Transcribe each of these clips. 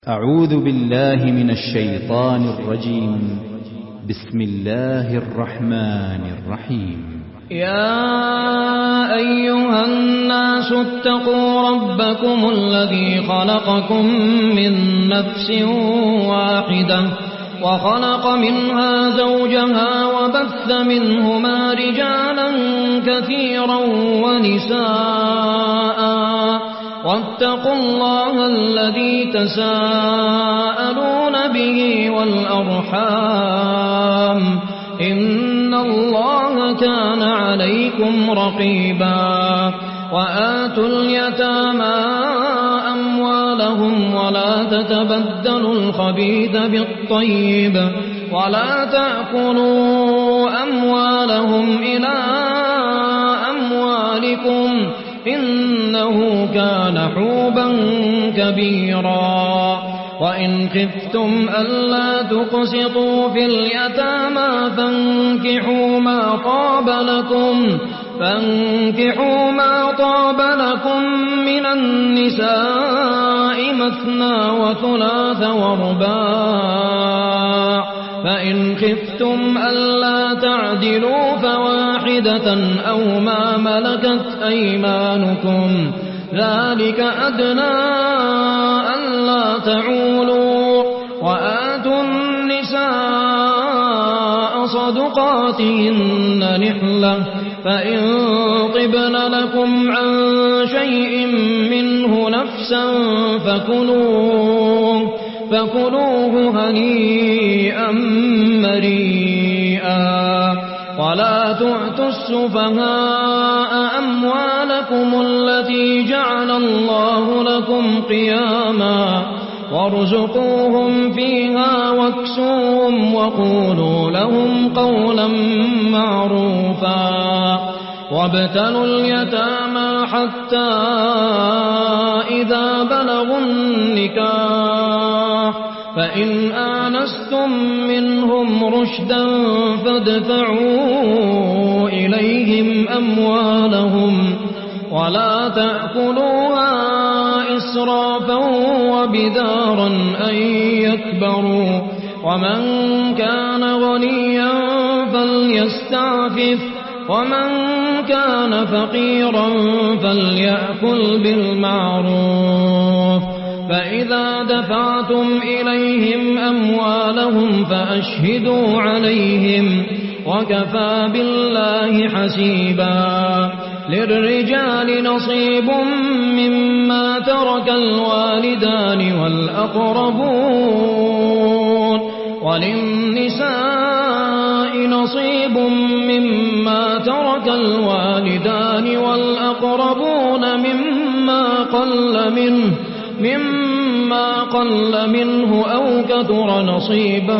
أعوذ بالله من الشيطان الرجيم. بسم الله الرحمن الرحيم. يا أيها الناس اتقوا ربكم الذي خلقكم من نفس واحدة وخلق منها زوجها وبث منهما رجالا كثيرا ونساء واتقوا الله الذي تساءلون به والأرحام إن الله كان عليكم رقيبا. وآتوا اليتامى أموالهم ولا تتبدلوا الخبيث بالطيب ولا تأكلوا أموالهم إلى أموالكم إنه كان حوبا كبيرا. وإن خفتم ألا تقسطوا في اليتامى فانكحوا ما طاب لكم من النساء مثنى وثلاث ورباع. فإن خفتم ألا تعدلوا فواحدة أو ما ملكت أيمانكم ذلك أدنى ألا تعولوا. وآتوا النساء صدقاتهن نحلة فإن طبن لكم عن شيء منه نفسا فكلوه هنيئا مريئا. ولا تؤتوا السفهاء أموالكم التي جعل الله لكم قياما وارزقوهم فيها واكسوهم وقولوا لهم قولا معروفا. وابتلوا اليتامى حتى إذا بلغوا النكاح فإن آنستم منهم رشدا فادفعوا إليهم أموالهم ولا تأكلوها إسرافا وبدارا أن يكبروا. ومن كان غنيا فليستعفف ومن كان فقيرا فليأكل بالمعروف. فإذا دفعتم إليهم أموالهم فأشهدوا عليهم وكفى بالله حسيبا. للرجال نصيب مما ترك الوالدان والأقربون وللنساء نصيب مما ترك الوالدان والأقربون مما قل منه أو كثر نصيبا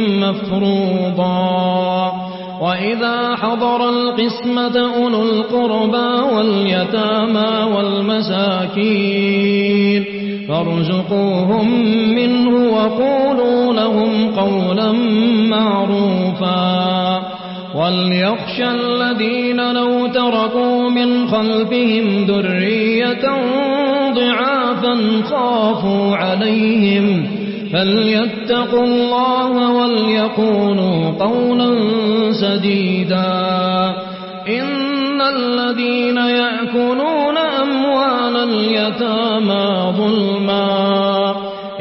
مفروضا. وإذا حضر القسمة أولو القربى واليتامى والمساكين فارزقوهم منه وقولوا لهم قولا معروفا. وليخشى الذين لو تركوا من خلفهم ذرية ضعافا خافوا عليهم فليتقوا الله وليقولوا قولا سديدا. إن الذين يأكلون أموال اليتامى ظلما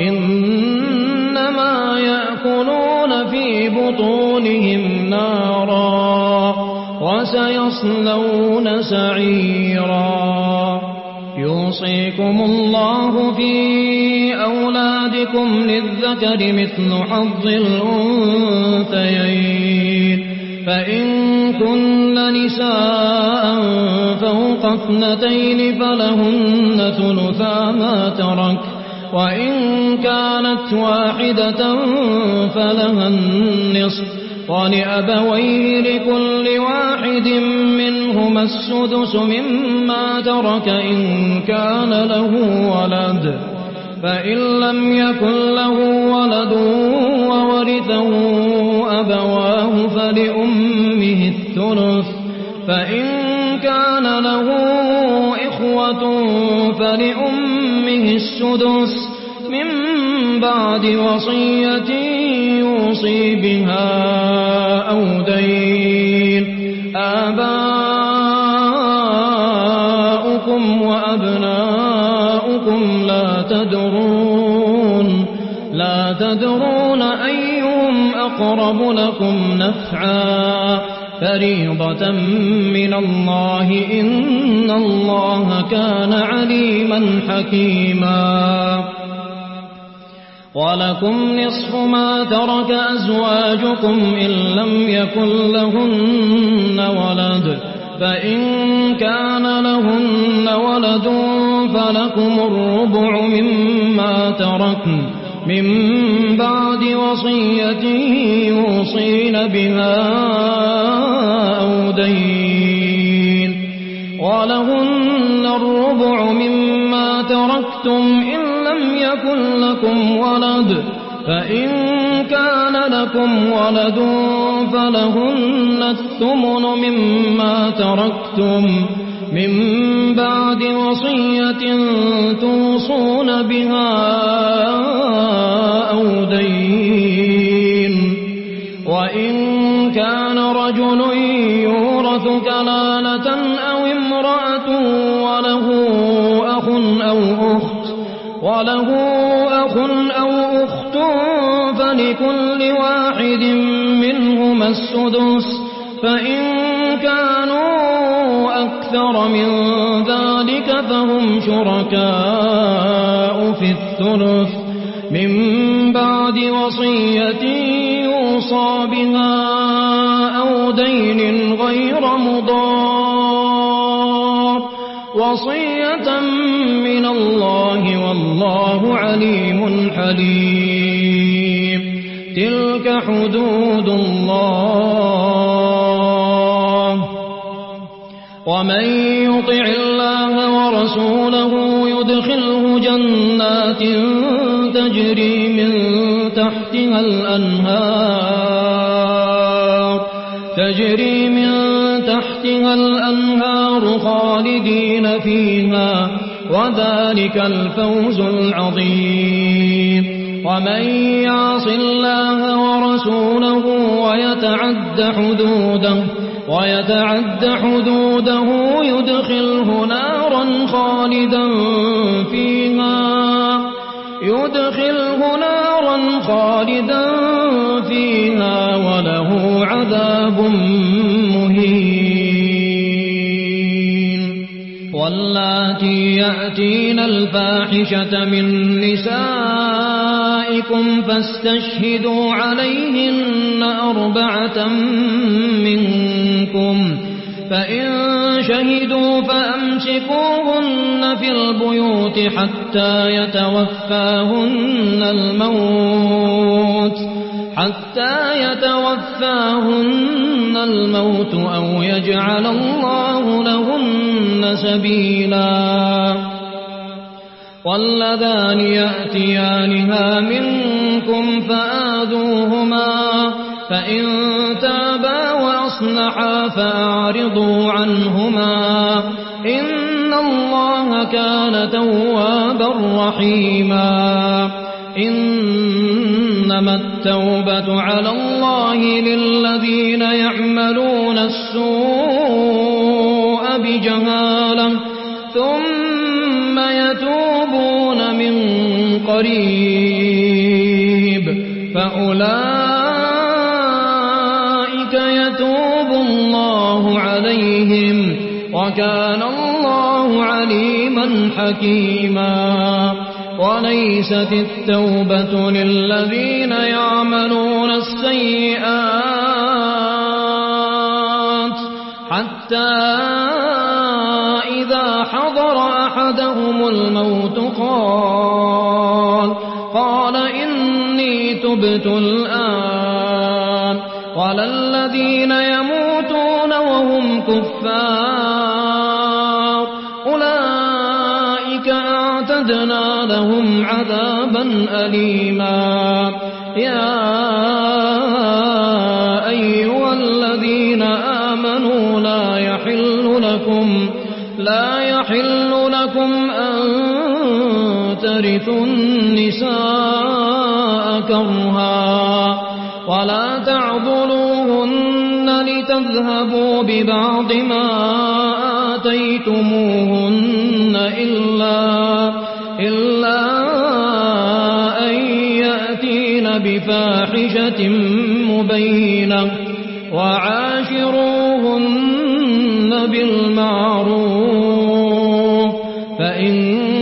إنما يأكلون في بطونهم نارا وسيصلون سعيرا. يوصيكم الله في أولادكم للذكر مثل حظ الأنثيين. فإن كن نساء فوق 2 فلهن ثلثا ما ترك وإن كانت واحدة فلها النصف ولأبويه لكل واحد منهما السدس مما ترك إن كان له ولد. فإن لم يكن له ولد وورثه أبواه فلأمه الثلث. فإن كان له إخوة فلأمه السدس من بعد وصية يوصي بها أو دين. آباؤكم وأبناؤكم لا تدرون أيهم أقرب لكم نفعا فريضة من الله إن الله كان عليما حكيما. ولكم نصف ما ترك أزواجكم إن لم يكن لهن ولد فإن كان لهن ولد فلكم الربع مما تركن من بعد وصية يوصين بها أو دين. ولهن الربع مما تركتم إن لم يكن لكم ولد فإن كان لكم ولد فلهن الثمن مما تركتم من بعد وصية توصون بها أو دين. وإن كان رجل يورث كلالة أو امرأة وله أخ أو أخت فلكل واحد منهما السدس فإن كانوا أكثر من ذلك فهم شركاء في الثلث من بعد وصية يوصى بها أو دين غير مضار وصية من الله والله عليم حليم. تلك حدود الله ومن يطع الله ورسوله يدخله جنات تجري من تحتها الأنهار خالدين فيها وذلك الفوز العظيم. ومن يعص الله ورسوله ويتعد حدوده يدخله نارا خالدا فيها وله عذاب مهين. واللاتي يأتين الفاحشة من نسائكم فاستشهدوا عليهن 4 منكم فإن شهدوا فأمسكوهن في البيوت حتى يتوفاهن الموت أو يجعل الله لهن سبيلا. واللذان يأتيانها منكم فآذوهما فإن تابا وأصلحا فأعرضوا عنهما إن الله كان توابا رحيما. إنما التوبة على الله للذين يعملون السوء بجهالة ثم يتوبون من قريب فأولئك يتوب الله عليهم وكان الله عليما حكيما. وليست التوبة للذين يعملون السيئات حتى إذا حضر أحدهم الموت قال إني تبت الآن ولا الذين يموتون وهم كفار أولئك أعتدنا لهم عذابا أليما. يا أيها الذين آمنوا لا يحل لكم أن ترثوا النساء كرها ولا تعضلوهن لتذهبوا ببعض ما آتيتموهن إلا أن يأتين بفاحشة مبينة وعاشروهن بالمعروف فإن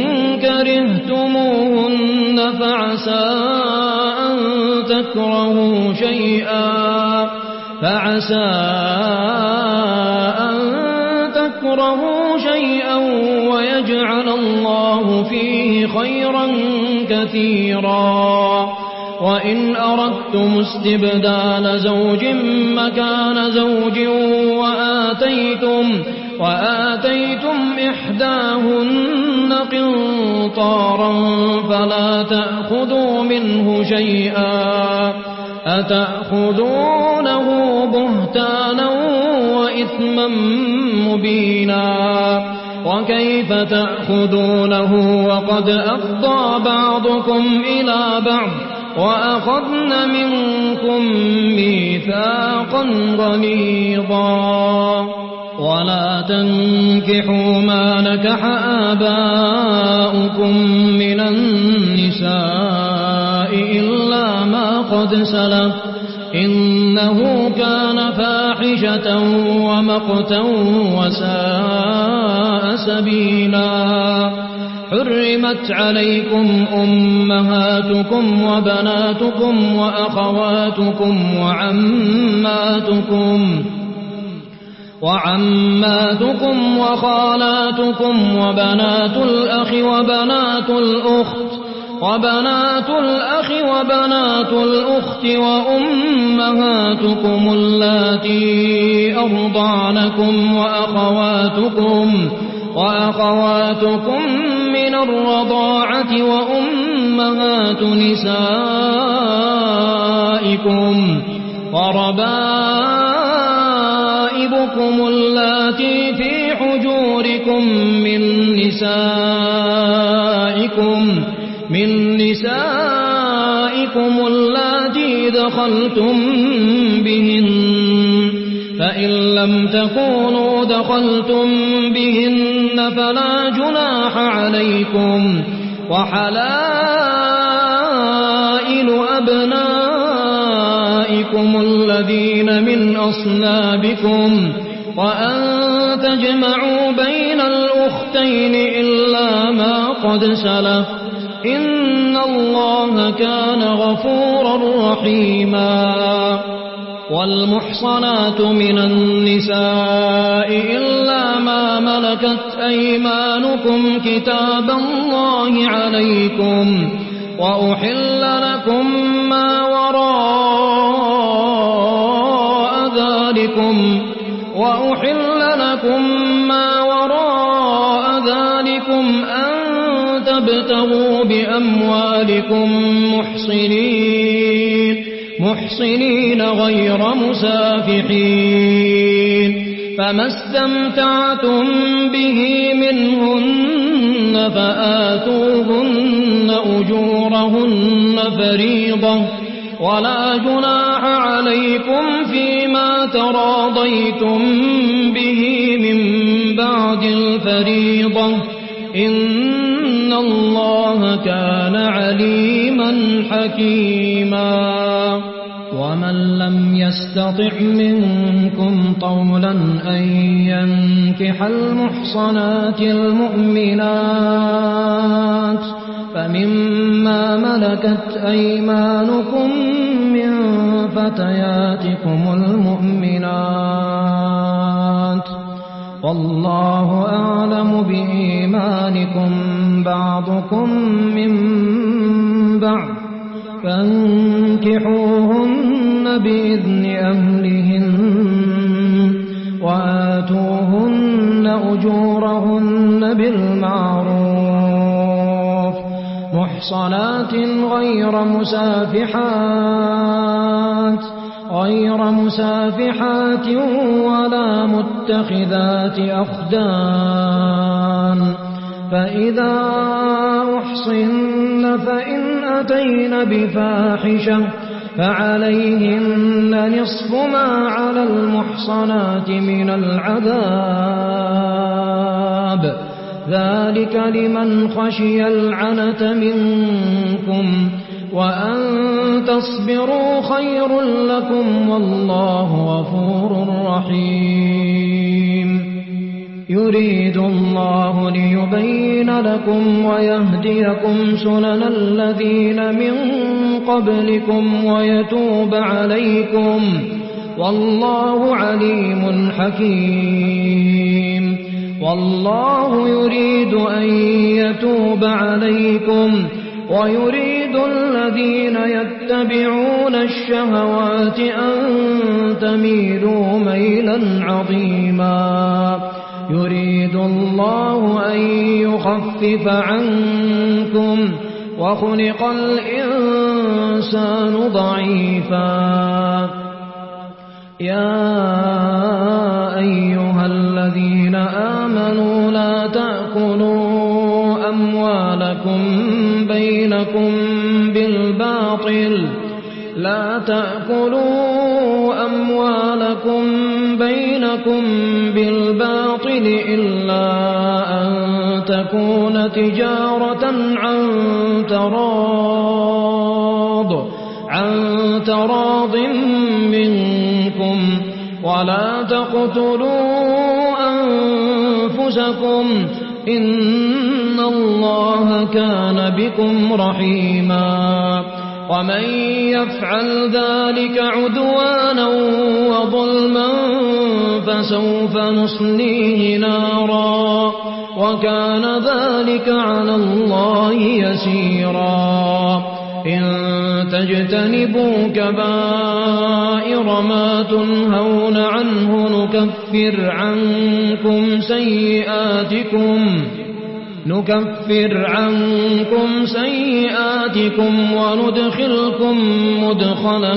كرهتموهن فعسى أن تكرهوا شيئا ويجعل الله فيه خيرا كثيرا وإن أردتم استبدال زوج مكان زوج وآتيتم إحداهن قنطارا فلا تأخذوا منه شيئا أتأخذونه بهتانا وإثما مبينا وكيف تأخذونه وقد أفضى بعضكم إلى بعض وأخذن منكم ميثاقا غليظا ولا تنكحوا ما نكح آباؤكم من النساء إلا ما قد سلف إنه كان فاحشة ومقتا وساء سبيلا حرمت عليكم أمهاتكم وبناتكم وأخواتكم وعماتكم وخالاتكم وبنات الأخ وبنات الأخت وأمهاتكم اللاتي أرضعنكم وأخواتكم من الرضاعة وأمهات نسائكم وربائبكم اللاتي في حجوركم من نسائكم اللاتي دخلتم بهن فإن لم تكونوا دخلتم بهن فلا جناح عليكم وحلائل أبنائكم الذين من أصلابكم وأن تجمعوا بين الأختين إلا ما قد سلف إن الله كان غفورا رحيما والمحصنات من النساء إلا ما ملكت أيمانكم كتاب الله عليكم وأحل لكم ما وراء ذلكم أن تبتغوا بأموالكم محصنين غير مسافحين فما استمتعتم به منهن فآتوهن أجورهن فريضة ولا جناح عليكم فيما تراضيتم به من بعد الفريضة إن الله كان عليما حكيما ومن لم يستطع منكم طولا أن ينكح المحصنات المؤمنات فمما ملكت أيمانكم من فتياتكم المؤمنات والله أعلم بإيمانكم بعضكم من بعض فانكحوهن بإذن أهلهن وآتوهن أجورهن بالمعروف محصنات غير مسافحات ولا متخذات أخدان فإذا أحصن فإن أتين بفاحشة فعليهن نصف ما على المحصنات من العذاب ذلك لمن خشي العنة منكم وأن تصبروا خير لكم والله غفور رحيم يريد الله ليبين لكم ويهديكم سنن الذين من قبلكم ويتوب عليكم والله عليم حكيم والله يريد أن يتوب عليكم ويريد الذين يتبعون الشهوات أن تميلوا ميلا عظيما يريد الله أن يخفف عنكم وخلق الإنسان ضعيفا يا أيها الذين آمنوا لا تأكلوا أموالكم بينكم بالباطل إلا أن تكون تجارة عن تراض منكم ولا تقتلوا أنفسكم إن الله كان بكم رحيما ومن يفعل ذلك عدوانا وظلما فسوف نصليه نارا وكان ذلك على الله يسيرا إن تجتنبوا كبائر ما تنهون عنه نكفر عنكم سيئاتكم وندخلكم مدخلا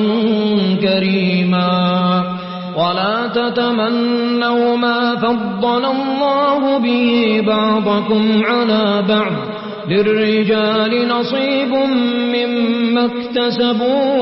كريما ولا تتمنوا ما فضل الله به بعضكم على بعض للرجال نصيب مما اكتسبوا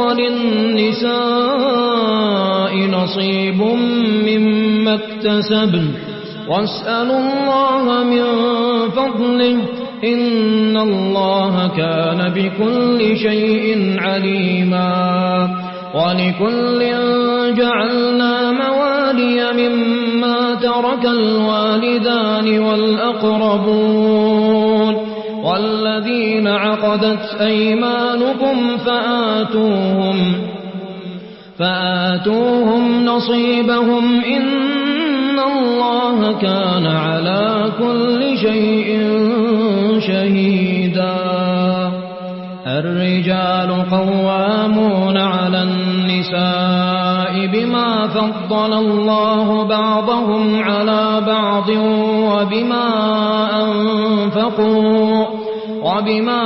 وللنساء نصيب مما اكتسبن واسألوا الله من فضله إن الله كان بكل شيء عليما ولكل جعلنا موالي مما ترك الوالدان والأقربون والذين عقدت أيمانكم فآتوهم نصيبهم إن الله كان على كل شيء شهيدا الرجال قوامون على النساء بما فضل الله بعضهم على بعض وبما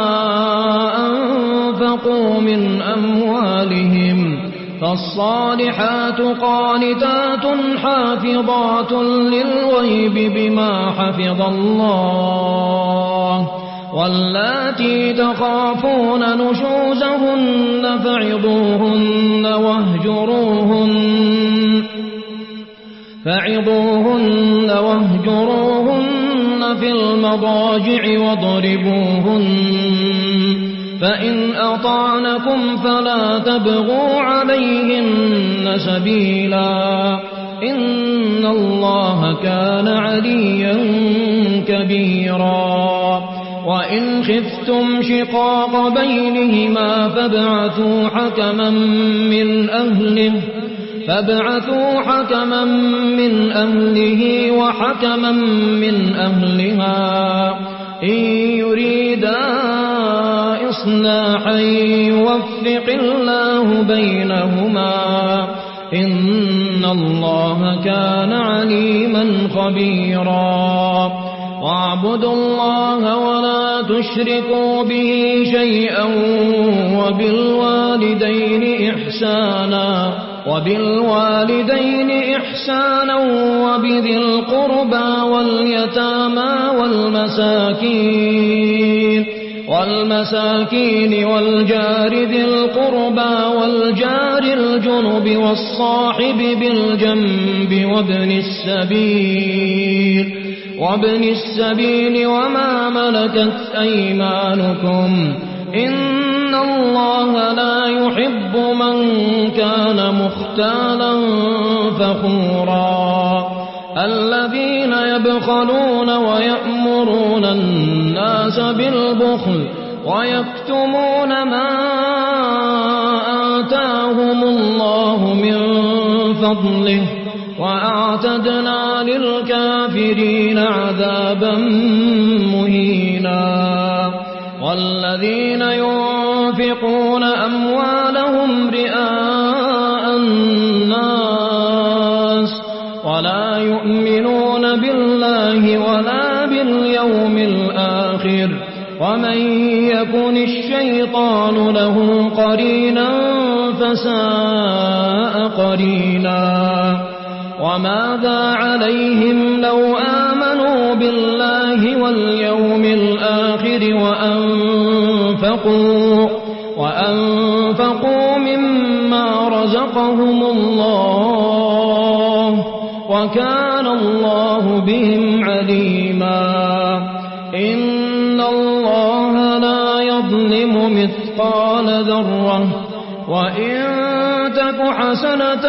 أنفقوا من أموالهم فالصالحات قانتات حافظات للغيب بما حفظ الله واللاتي تخافون نشوزهن فعظوهن واهجروهن في المضاجع واضربوهن فإن أطعنكم فلا تبغوا عليهن سبيلا إن الله كان عليا كبيرا وإن خفتم شقاق بينهما فابعثوا حكما من أهله وحكما من أهلها إن يريدا إصلاحا يوفق الله بينهما إن الله كان عليما خبيرا واعبدوا الله ولا تشركوا به شيئا وبالوالدين إحسانا وبالوالدين إحسانا وبذي القربى واليتامى والمساكين والجار ذي القربى والجار الجنب والصاحب بالجنب وابن السبيل وما ملكت أيمانكم إن الله لا يحب من كان مختالا فخورا الذين يبخلون ويأمرون الناس بالبخل ويكتمون ما آتاهم الله من فضله وأعتدنا للكافرين عذابا مهينا والذين ينفقون أموالهم رئاء الناس ولا يؤمنون بالله ولا باليوم الآخر ومن يكن الشيطان له قرينا فساء قرينا وماذا عليهم لو آمنوا بالله واليوم الآخر وأنفقوا مما رزقهم الله وكان الله بهم عليما إن الله لا يظلم مثقال ذرة وإن تك حسنة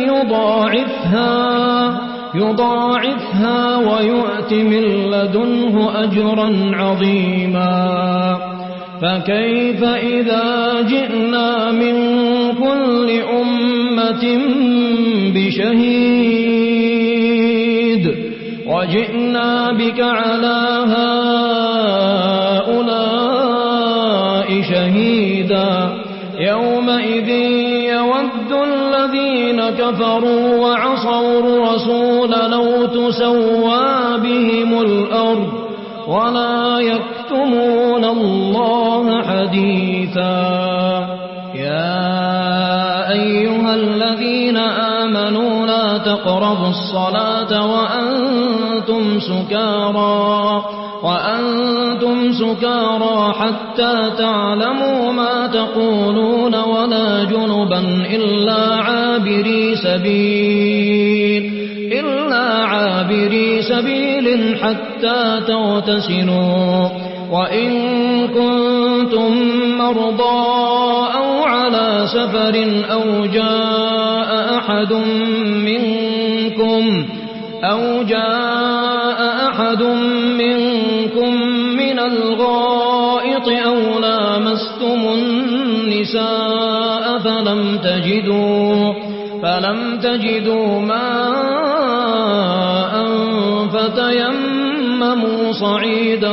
يضاعفها ويؤت من لدنه أجرا عظيما فكيف إذا جئنا من كل أمة بشهيد وجئنا بك على هؤلاء شهيدا يومئذ يود الذين كفروا وعصوا الرسول لو تسوى بهم الأرض ولا يكتمون الله حديثا يا أيها الذين آمنوا لا تقربوا الصلاة وأنتم سكارى حتى تعلموا ما تقولون ولا جنبا إلا عابري سبيل حتى تغتسلوا وإن كنتم مرضى أو على سفر أو جاء أحد منكم من الغائط أو لامستم النساء فلم تجدوا ماء فتيمموا صعيدا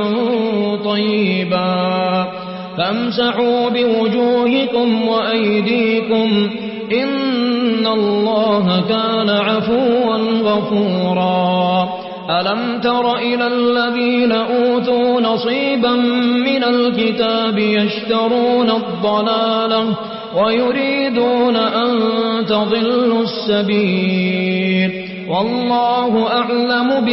طيبا فامسحوا بوجوهكم وأيديكم إن الله كان عفوا غفورا ألم تر إلى الذين أوتوا نصيبا من الكتاب يشترون الضلالة ويريدون أن تضلوا السبيل والله أعلم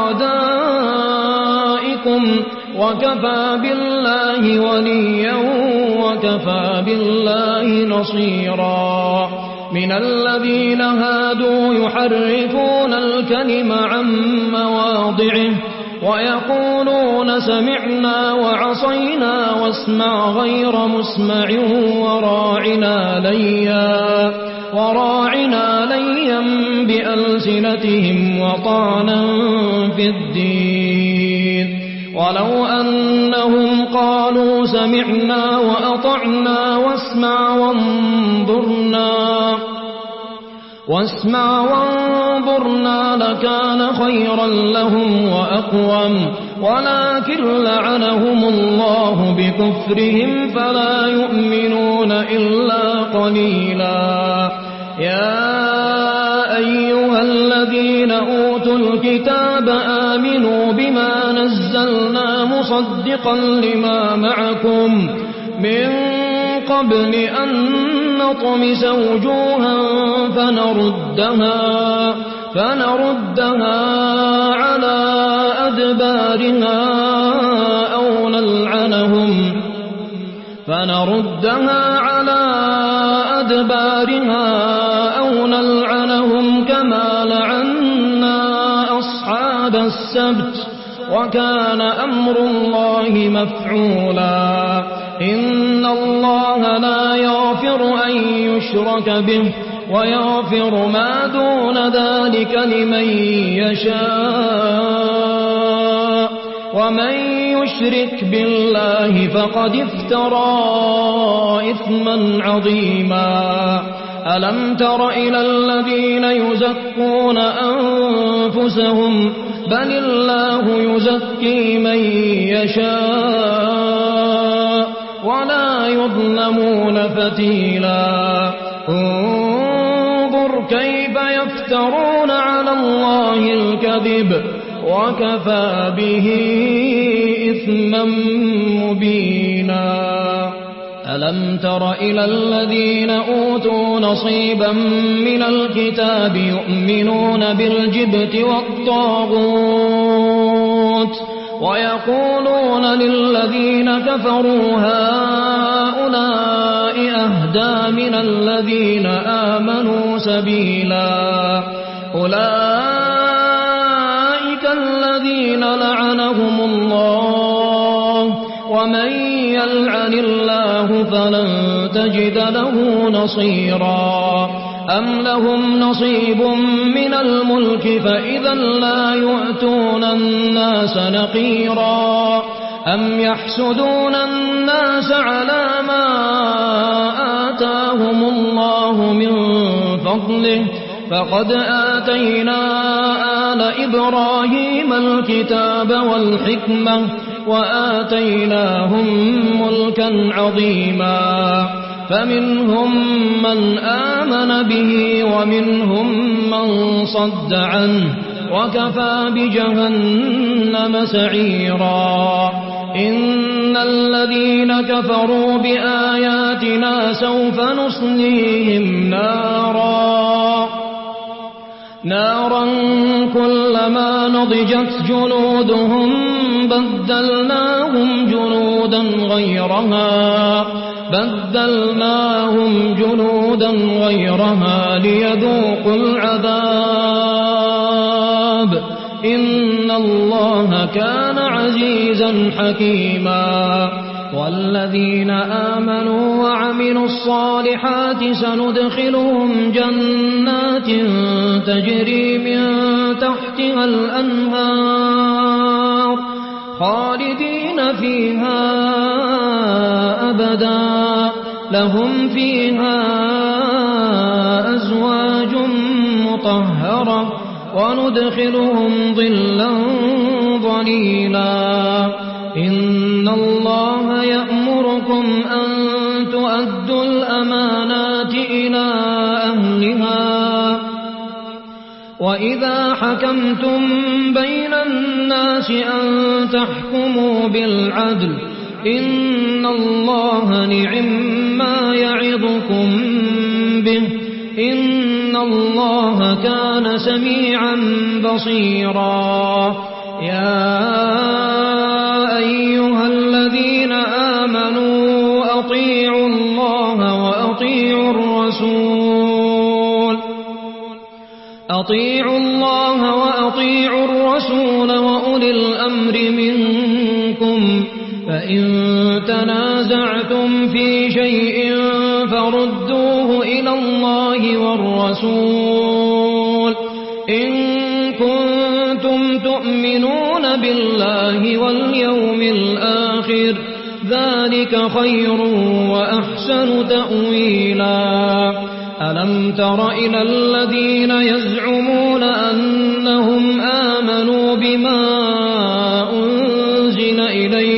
بأعدائكم وكفى بالله وليا وكفى بالله نصيرا من الذين هادوا يحرفون الكلم عن مواضعه ويقولون سمعنا وعصينا واسمع غير مسمع وراعنا ليا بألسنتهم وطعنا في الدين ولو أنهم قالوا سمعنا وأطعنا واسمع وانظرنا لكان خيرا لهم وأقوم ولكن لعنهم الله بكفرهم فلا يؤمنون إلا قليلا يا أيها الذين أوتوا الكتاب آمنوا بما نزلنا مصدقا لما معكم من قبل أن نطمس وجوها فنردها على أدبارها أو نلعنهم كما لعنا أصحاب السبت وكان أمر الله مفعولا إن الله لا يغفر أن يشرك به ويغفر ما دون ذلك لمن يشاء ومن يشرك بالله فقد افترى إثما عظيما ألم تر إلى الذين يزكون أنفسهم بل الله يزكي من يشاء ولا يظلمون فتيلا انظر كيف يفترون على الله الكذب وكفى به إثما مبينا ألم تر إلى الذين أوتوا نصيبا من الكتاب يؤمنون بالجبت والطاغوت ويقولون للذين كفروا هؤلاء أهدى من الذين آمنوا سبيلا أولئك الذين لعنهم الله ومن يلعن الله فلن تجد له نصيرا أم لهم نصيب من الملك فإذا لا يؤتون الناس نقيرا أم يحسدون الناس على ما آتاهم الله من فضله فقد آتينا آل إبراهيم الكتاب والحكمة وآتيناهم ملكا عظيما فمنهم من آمن به ومنهم من صد عنه وكفى بجهنم سعيرا إن الذين كفروا بآياتنا سوف نصليهم نارا كلما نضجت جلودهم بدلناهم جلودا غيرها ليذوقوا العذاب إن الله كان عزيزا حكيما والذين آمنوا وعملوا الصالحات سندخلهم جنات تجري من تحتها الأنهار خالدين فيها أبدا لهم فيها أزواج مطهرة وندخلهم ظلا ظليلا إن الله يأمركم أن تؤدوا الأمانات إلى أهلها وإذا حكمتم بين الناس أن تحكموا بالعدل إن الله نعما يعظكم به إن الله كان سميعا بصيرا يا أيها الذين آمنوا أطيعوا الله وأطيعوا الرسول وأولي الأمر منكم فإن تنازعتم في شيء فردوه إلى الله والرسول إن كنتم تؤمنون بالله واليوم الآخر ذلك خير وأحسن تأويلا ألم تر إلى الذين يزعمون أنهم آمنوا بما أنزل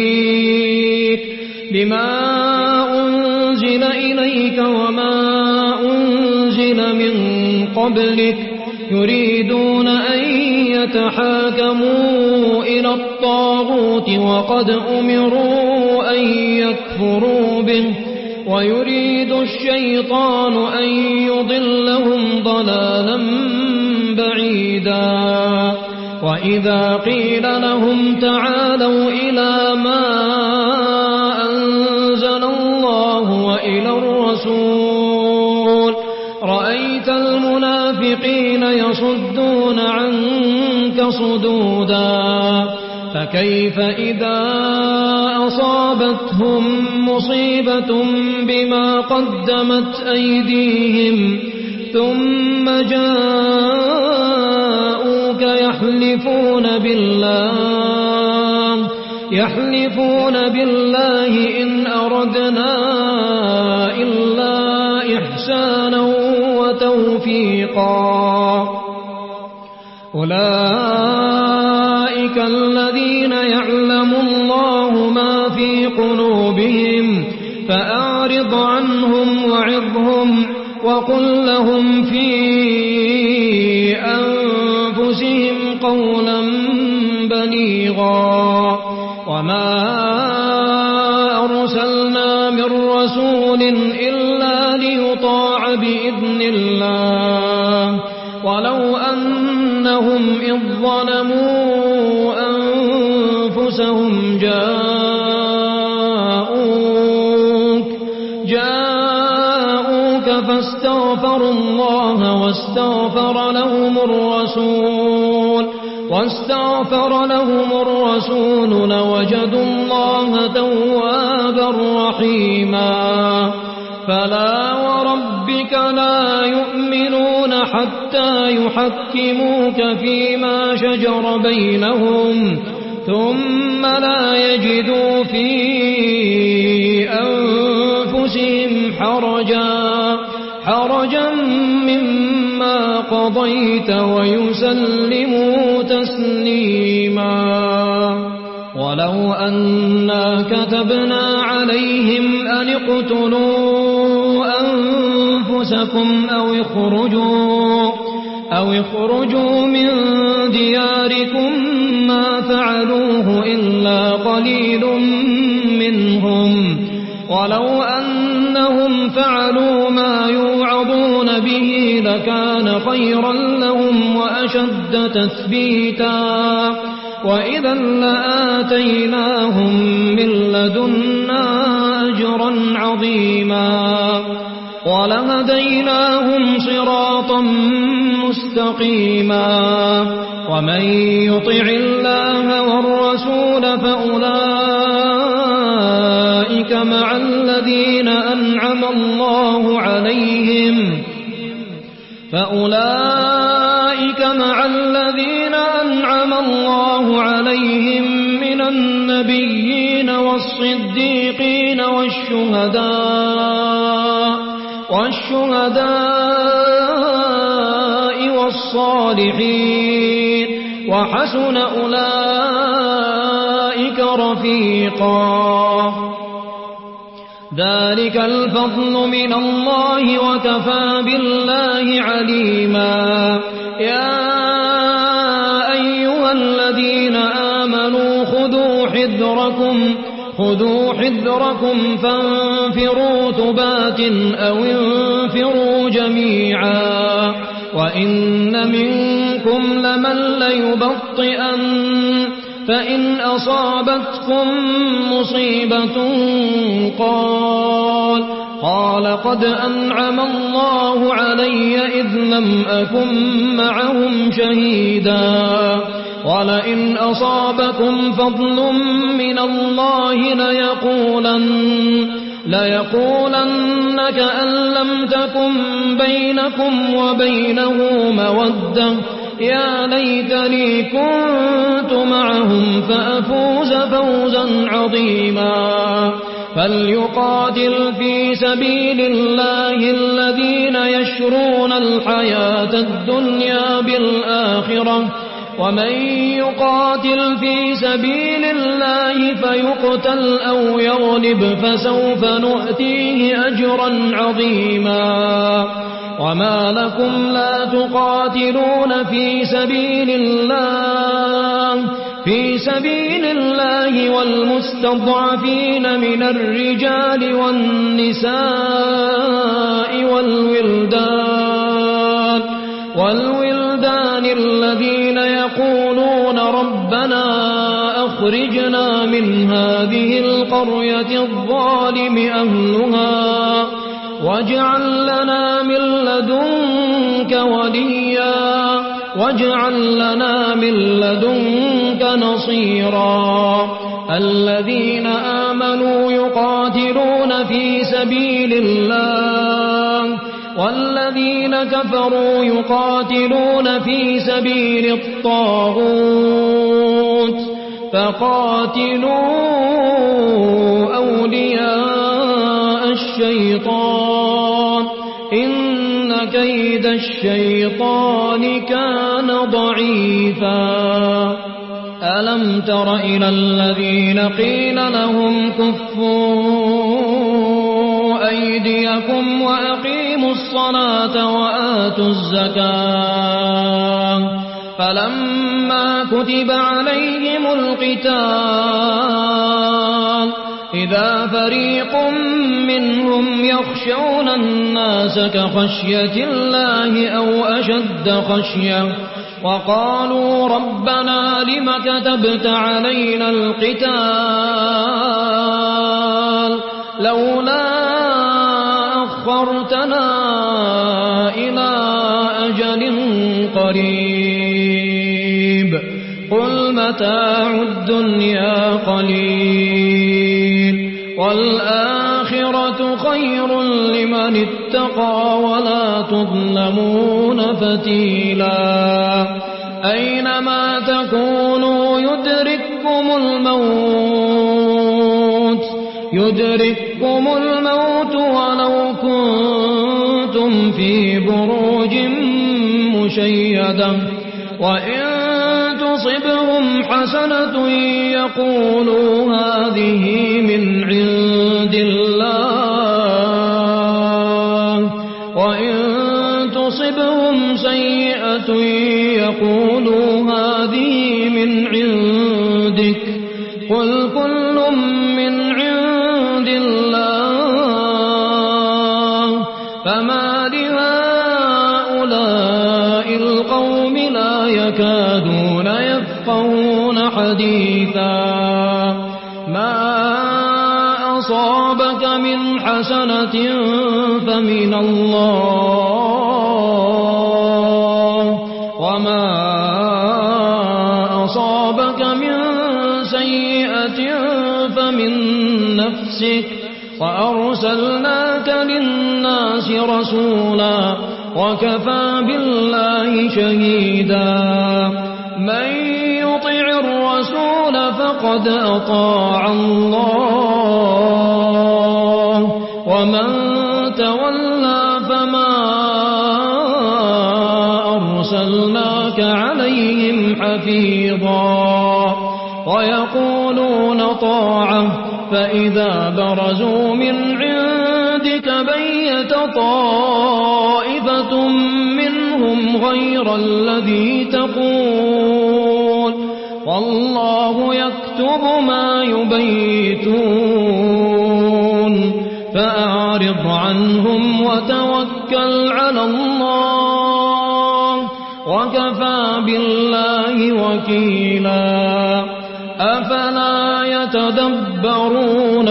إليك وما أنزل من قبلك يريدون أن يتحاكموا إلى الطاغوت وقد أمروا أن يكفروا به ويريد الشيطان أن يضلهم ضلالا بعيدا وإذا قيل لهم تعالوا إلى ما أنزل الله وإلى الرسول رأيت المنافقين يصدون عنك صدودا فكيف إذا أصابتهم مصيبة بما قدمت أيديهم ثم جاءوك يحلفون بالله إن أردنا إلا إحسانا وتوفيقا أولئك الذين يعلم الله ما في قلوبهم فأعرض عنهم وعظهم وقل لهم في أنفسهم قولا بليغا وما أرسلنا من رسول إلا ليطاع بإذن الله ولو أنهم إذ ظلموا أنفسهم جاءوك فاستغفروا الله واستغفر لهم الرسول لوجدوا الله توابا رحيما فلا وربك لا يؤمنون حتى يحكموك فيما شجر بينهم ثم لا يجدوا في أنفسهم حرجا مما قضيت ويسلموا تسليما ولو أنا كتبنا عليهم أن اقتلوا أنفسكم أو اخرجوا من دياركم ما فعلوه إلا قليل منهم ولو أنهم فعلوا ما يوعظون به لكان خيرا لهم وأشد تثبيتا وإذا لآتيناهم من لدنا أجرا عظيما ولهديناهم صراطا مستقيما ومن يطع الله والرسول فأولئك مع الذين أنعم الله عليهم من النبيين والصديقين والشهداء والصالحين وحسن أولئك رفيقا ذلك الفضل من الله وكفى بالله عليما يا أيها الذين آمنوا خذوا حذركم فانفروا ثبات أو انفروا جميعا وإن منكم لمن ليبطئن فإن أصابتكم مصيبة قال قد أنعم الله علي إذ لم أكن معهم شهيدا ولئن أصابكم فضل من الله ليقولن كأن لم تكن بينكم وبينه مودة يا ليتني كنت معهم فأفوز فوزا عظيما فليقاتل في سبيل الله الذين يشرون الحياة الدنيا بالآخرة ومن يقاتل في سبيل الله فيقتل أو يغلب فسوف نؤتيه أجرا عظيما وما لكم لا تقاتلون في سبيل الله في سبيل الله والمستضعفين من الرجال والنساء والولدان الذين يقولون ربنا أخرجنا من هذه القرية الظالم أهلها واجعل لنا من لدنك وليا واجعل لنا من لدنك نصيرا الذين آمنوا يقاتلون في سبيل الله والذين كفروا يقاتلون في سبيل الطاغوت فقاتلوا أولياء الشيطان إن كيد الشيطان كان ضعيفا ألم تر إلى الذين قيل لهم كفوا أيديكم وأقيموا الصلاة وآتوا الزكاة فلما كتب عليهم القتال إذا فريق منهم يخشون الناس كخشية الله أو أشد خشية وقالوا ربنا لم كتبت علينا القتال لولا أخرتنا إلى أجل قريب قل متاع الدنيا قليل والآخرة خير لمن اتقى ولا تظلمون فتيلا أينما تكونوا يدرككم الموت ولو كنتم في بروج مشيدة وإن تصبهم حسنة يقولوا هذه من عند الله وإن تصبهم سيئة يقولوا هذه من عندك قل كل من عند الله فما لهؤلاء القوم لا يكادون يفقهون حديثا ما أصابك من حسنة فمن الله وما أصابك من سيئة فمن نفسك وأرسلناك للناس رسولا وكفى بالله شهيدا من يطع الرسول فقد أطاع الله ومن تولى فما أرسلناك عليهم حفيظا ويقولون طاعة فإذا برزوا من عندك بيت طائفة منهم غير الذي تقول والله يكتب ما يبيتون فأعرض عنهم وتوكل على الله وكفى بالله وكيلا أفلا يتدبرون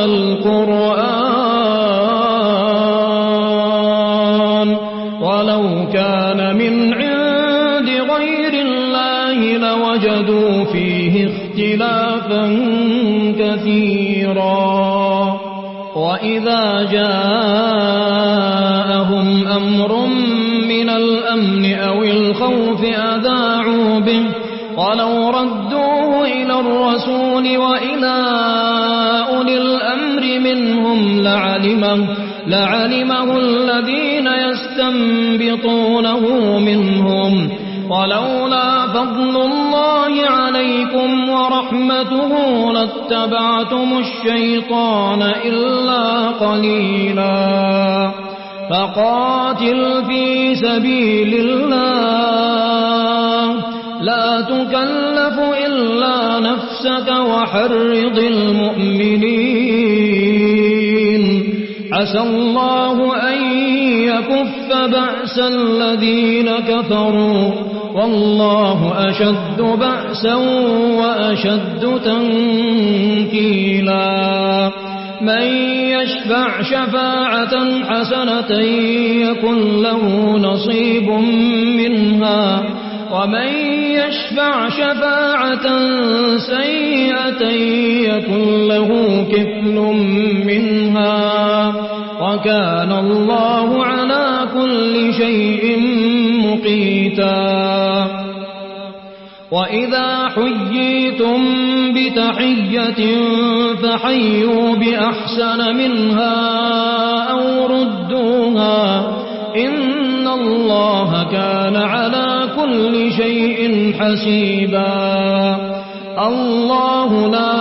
القرآن ولو كان من عند غير الله لوجدوا فيه اختلافا كثيرا وإذا جاءهم أمر من الأمن أو الخوف أذاعوا به ولو ردوه إلى الرسول وإلى أولي الأمر منهم لعلمه الذين يستنبطونه منهم ولولا فضل الله عليكم ورحمته لاتبعتم الشيطان إلا قليلا فقاتل في سبيل الله لا تكلف إلا نفسك وحرض المؤمنين عسى الله أن يكف بأس الذين كفروا والله أشد بأسا وأشد تنكيلا من يشفع شفاعة حسنة يكن له نصيب منها ومن يشفع شفاعة سيئة يكن له كفل منها وكان الله على كل شيء مقيتا وإذا حييتم بتحية فحيوا بأحسن منها أو ردوها إن الله كان على كل شيء حسيبا الله لا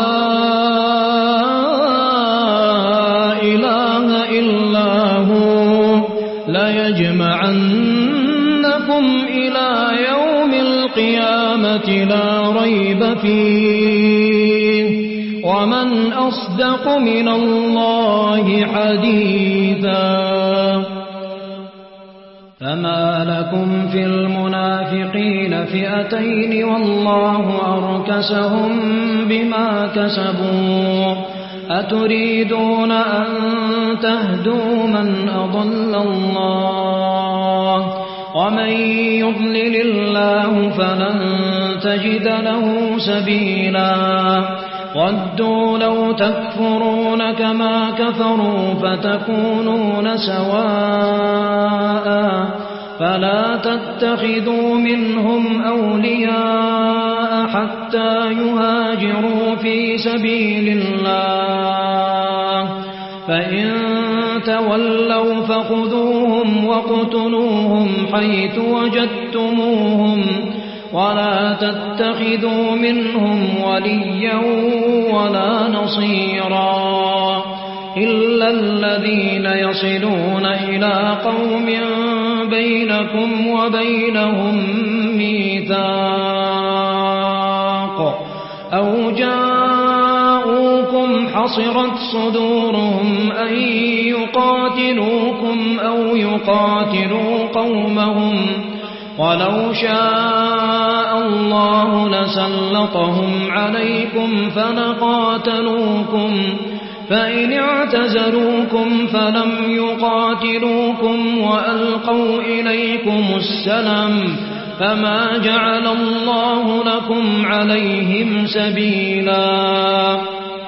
إله إلا هو ليجمعنكم إلى يوم القيامة لا ريب فيه ومن أصدق من الله حديثا فما لكم في المنافقين فئتين والله أركسهم بما كسبوا أتريدون أن تهدوا من أضل الله ومن يضلل الله فلن تجد له سبيلا ودوا لو تكفرون كما كفروا فتكونون سواء فلا تتخذوا منهم أولياء حتى يهاجروا في سبيل الله فإن تولوا فخذوهم واقتلوهم حيث وجدتموهم ولا تتخذوا منهم وليا ولا نصيرا إلا الذين يصلون إلى قوم بينكم وبينهم ميثاق أو جاءوكم حصرت صدورهم أن يقاتلوكم أو يقاتلوا قومهم ولو شاء الله لسلطهم عليكم فلقاتلوكم فإن اعتزلوكم فلم يقاتلوكم وألقوا إليكم السلم فما جعل الله لكم عليهم سبيلا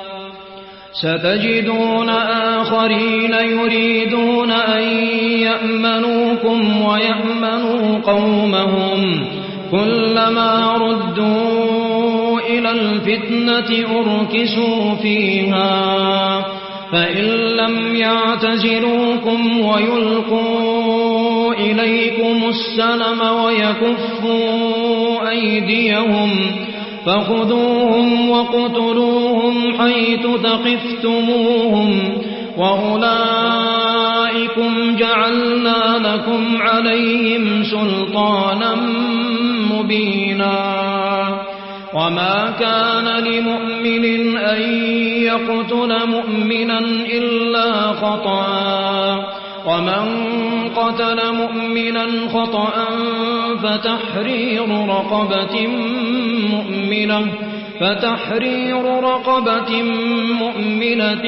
ستجدون آخرين يريدون أن يأمنوكم ويأمنوا قومهم كلما ردوا إلى الفتنة أركسوا فيها فإن لم يعتزلوكم ويلقوا إليكم السلم ويكفوا أيديهم فخذوهم واقتلوهم حيث ثقفتموهم وأولئكم جعلنا لكم عليهم سلطانا مبينا وما كان لمؤمن أن يقتل مؤمنا إلا خطأ ومن قتل مؤمنا خطأ فتحرير رقبة مؤمنة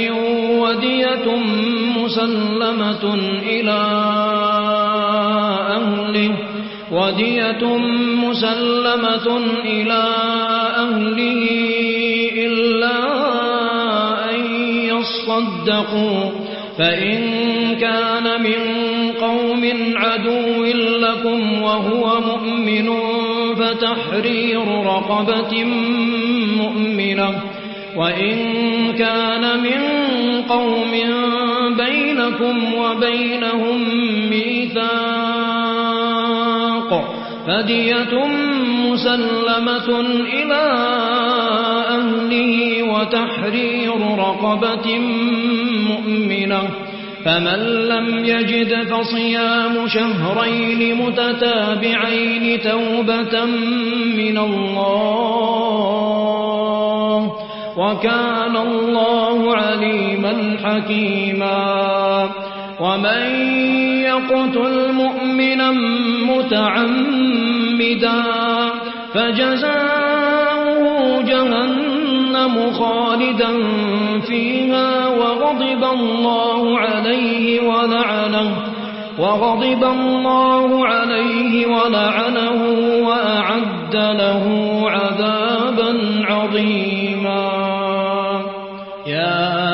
ودية مسلمة إلى أهله إلا أن يصدقوا فإن كان من قوم عدو لكم وهو مؤمن فتحرير رقبة مؤمنة وإن كان من قوم بينكم وبينهم ميثاق فدية مسلمة إلى أهله وتحرير رقبة مؤمنة فمن لم يجد فصيام شهرين متتابعين توبة من الله وكان الله عليما حكيما ومن يقتل مؤمنا متعمدا فجزاؤه جهنم خالدا فيها وغضب الله عليه ولعنه وأعد له عذابا عظيما يا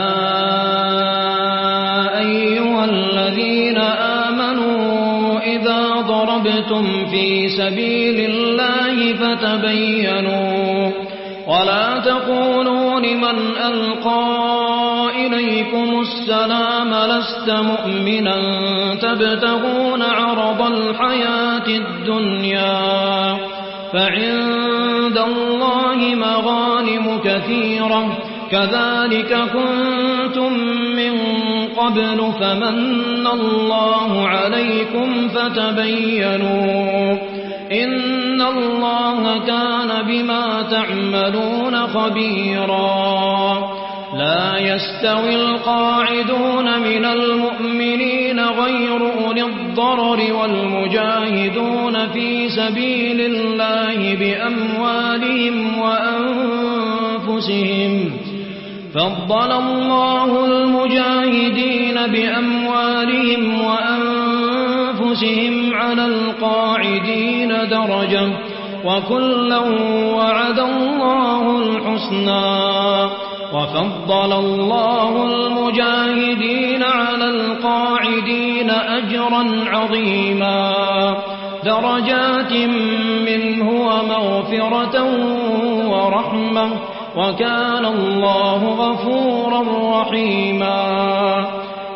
أيها الذين آمنوا إذا ضربتم في سبيل الله فتبينوا ولا تقولوا لمن ألقى إليكم السلام لست مؤمنا تبتغون عرض الحياة الدنيا فعند الله مغانم كثيرة كذلك كنتم من قبل فمن الله عليكم فتبينوا إن الله كان بما تعملون خبيرا لا يستوي القاعدون من المؤمنين غير أولي الضرر والمجاهدون في سبيل الله بأموالهم وأنفسهم فضل الله المجاهدين بأموالهم وأنفسهم على القاعدين درجة وكلا وعد الله الحسنى وفضل الله المجاهدين على القاعدين أجرا عظيما درجات منه ومغفرة ورحمة وكان الله غفورا رحيما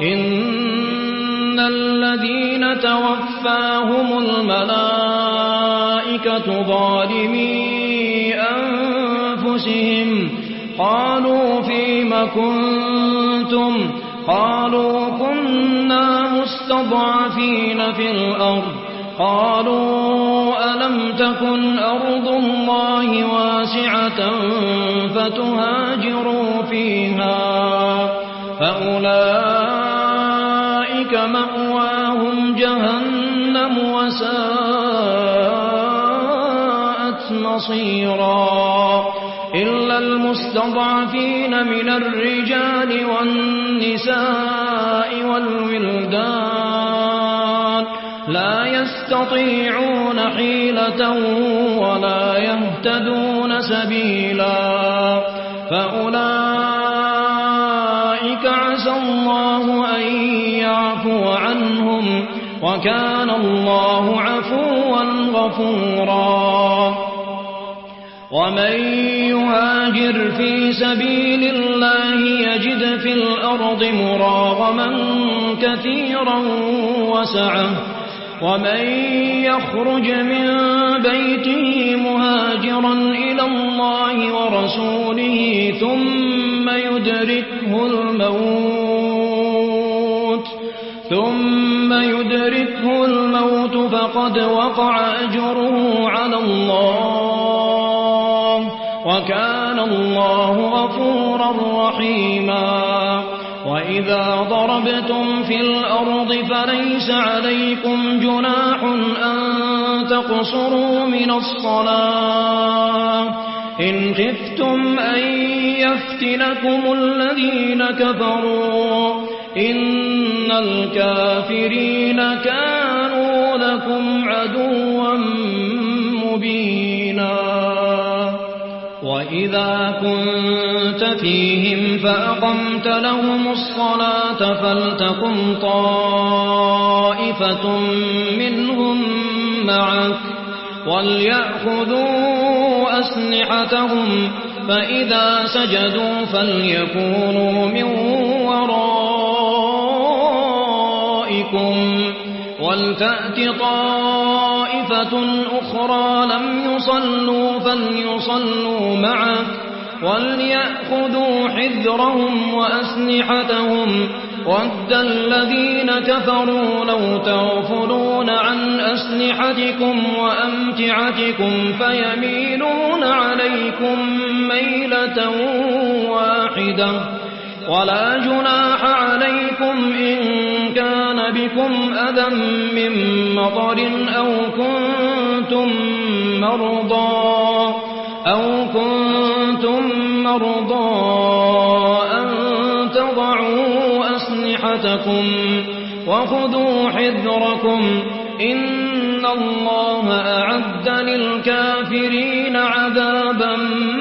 إن الذين توفاهم الملائكة ظالمي أنفسهم قالوا فيم كنتم قالوا كنا مستضعفين في الأرض قالوا ألم تكن أرض الله واسعة فتهاجروا فيها فأولئك مأواهم جهنم وساءت مصيرا إلا المستضعفين من الرجال والنساء والولدان لا يستطيعون حيلة ولا يهتدون سبيلا فأولئك عسى الله أن يعفو عنهم وكان الله عفوا غفورا ومن يهاجر في سبيل الله يجد في الأرض مراغما كثيرا وسعة ومن يخرج من بيته مهاجرا إلى الله ورسوله ثم يدركه الموت فقد وقع أجره على الله وكان الله غفورا رحيما وإذا ضربتم في الأرض فليس عليكم جناح أن تقصروا من الصلاة إن خفتم أن يفتنكم الذين كفروا إن الكافرين كانوا لكم عدوا مبينا وإذا كنت فيهم فأقمت لهم الصلاة فلتقم طائفة منهم معك وليأخذوا أسلحتهم فإذا سجدوا فليكونوا من ورائكم ولتأت طائفة أخرى لم يصلوا فليصلوا معك وليأخذوا حذرهم وأسلحتهم ود الذين كفروا لو تغفلون عن أسلحتكم وأمتعتكم فيميلون عليكم ميلة واحدة ولا جناح عليكم إن كان بكم أذى من مطر أو كنتم مرضى أن تضعوا أسلحتكم وخذوا حذركم إن الله أعد للكافرين عذابا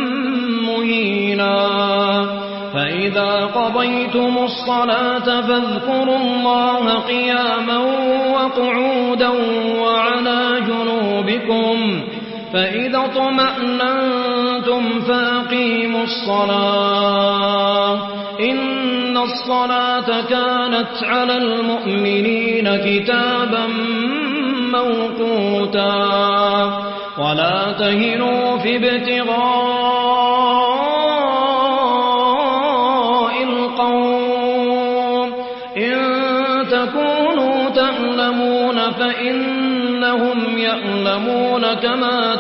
مهينا فإذا قضيتم الصلاة فاذكروا الله قياما وقعودا وعلى جنوبكم فإذا اطمأننتم فأقيموا الصلاة إن الصلاة كانت على المؤمنين كتابا موقوتا ولا تهنوا في ابتغاء القوم إن تكونوا تألمون فإنهم يألمون كما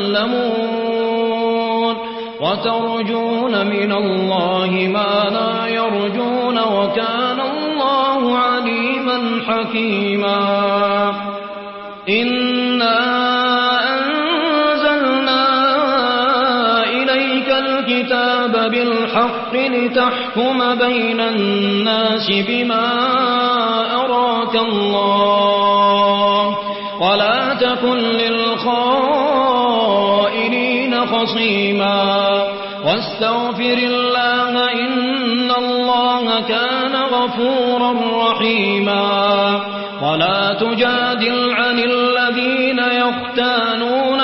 تألمون وترجون من الله ما لا يرجون وكان الله عليما حكيما إنا أنزلنا إليك الكتاب بالحق لتحكم بين الناس بما أراك الله ولا تكن للخائنين خصيما واستغفر الله إن الله كان غفورا رحيما ولا تجادل عن الذين يختانون